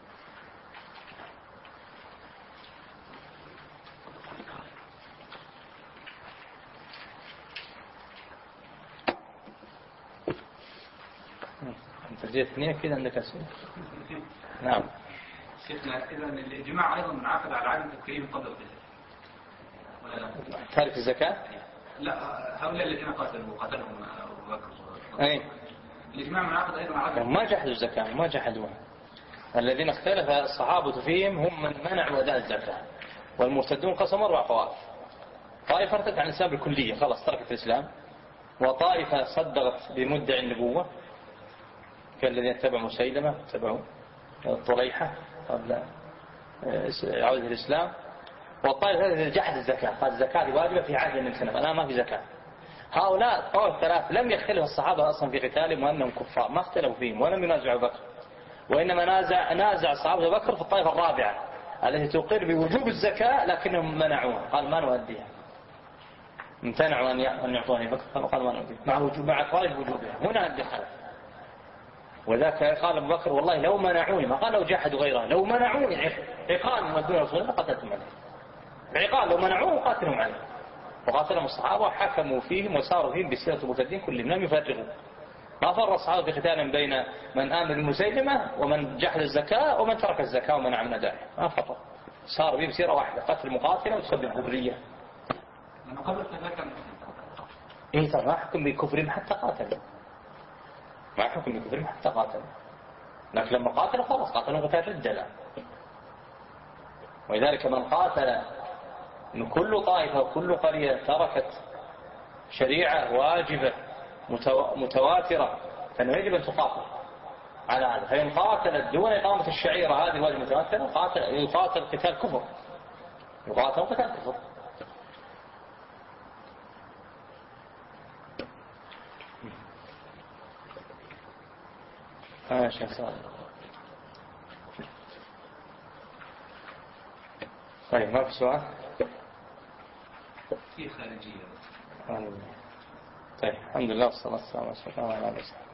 أنت جيت اثنين كذا عندك أسئلة؟ نعم. شيخنا إذا الإجماع أيضا منعقد على عدم تكريم قبل القتال ولا لا؟ تارك الزكاة؟ لا هؤلاء الذين قاتلهم أبو بكر. أي. الإجماع منعقد أيضا على عدم. ما جحدوا الزكاة، ما جحدوها. الذين اختلف الصحابة فيهم هم من منعوا أداء الزكاة، والمرتدون قسموا 4 طوائف. طائفة ارتدت عن الإسلام بالكلية خلاص تركت الإسلام، وطائفة صدقت بمدعي النبوة كالذين اتبعوا مسيلمة اتبعوا طليحة قبل عودة الإسلام، والطائفة التي جحد الزكاة قال الزكاة واجبة في عهد من سنة الآن ما في زكاة. هؤلاء الطوائف 3 لم يختلف الصحابة أصلا في قتالهم وأنهم كفار، ما اختلفوا فيهم ولم ينازعوا بكر، وإنما نازع الصحابة بكر في الطائفة الرابعة التي تقر بوجوب الزكاة لكنهم منعوها، قال ما نؤديها، امتنعوا أن يعطوني بكر قال ما نؤديها مع طائف وجوبها. هنا الدخل. وذاك قال أبو بكر والله لو منعوني، ما قال لو جحدوا غيره، لو منعوني عقال من دون رسول الله قتلتم عليه، عقال لو منعوه قاتلهم عليه. وقاتلهم الصحابة وحكموا فيهم وساروا فيهم بسيرة المرتدين كلهم لم يفرقوا، ما فرق الصحابة في قتالهم بين من آمن بمسيلمة ومن جحد الزكاة ومن ترك الزكاة ومنع من أدائها، ما فرق، صار فيه بسيرة واحدة قتل مقاتلة وتسبب كفرية. لما قبل القتال كان إيه ترى ما حكم بكفرهم حتى قاتلوا، ما حكم بكفرهم حتى قاتلوا، لكن لما قاتلوا خلاص قاتلوا قتال ردة. ولذلك من قاتل من كل طائفة وكل قرية تركت شريعة واجبة متواترة فإنه يجب أن تقاتل على هذا. فإن قاتلت دون إقامة الشعيرة هذه الواجبة المتواترة يقاتل قتال كفر، يقاتل قتال كفر. شيخ صالح. طيب ما في سؤال؟ في خارجية. طيب الحمد لله والصلاة والسلام على رسول الله.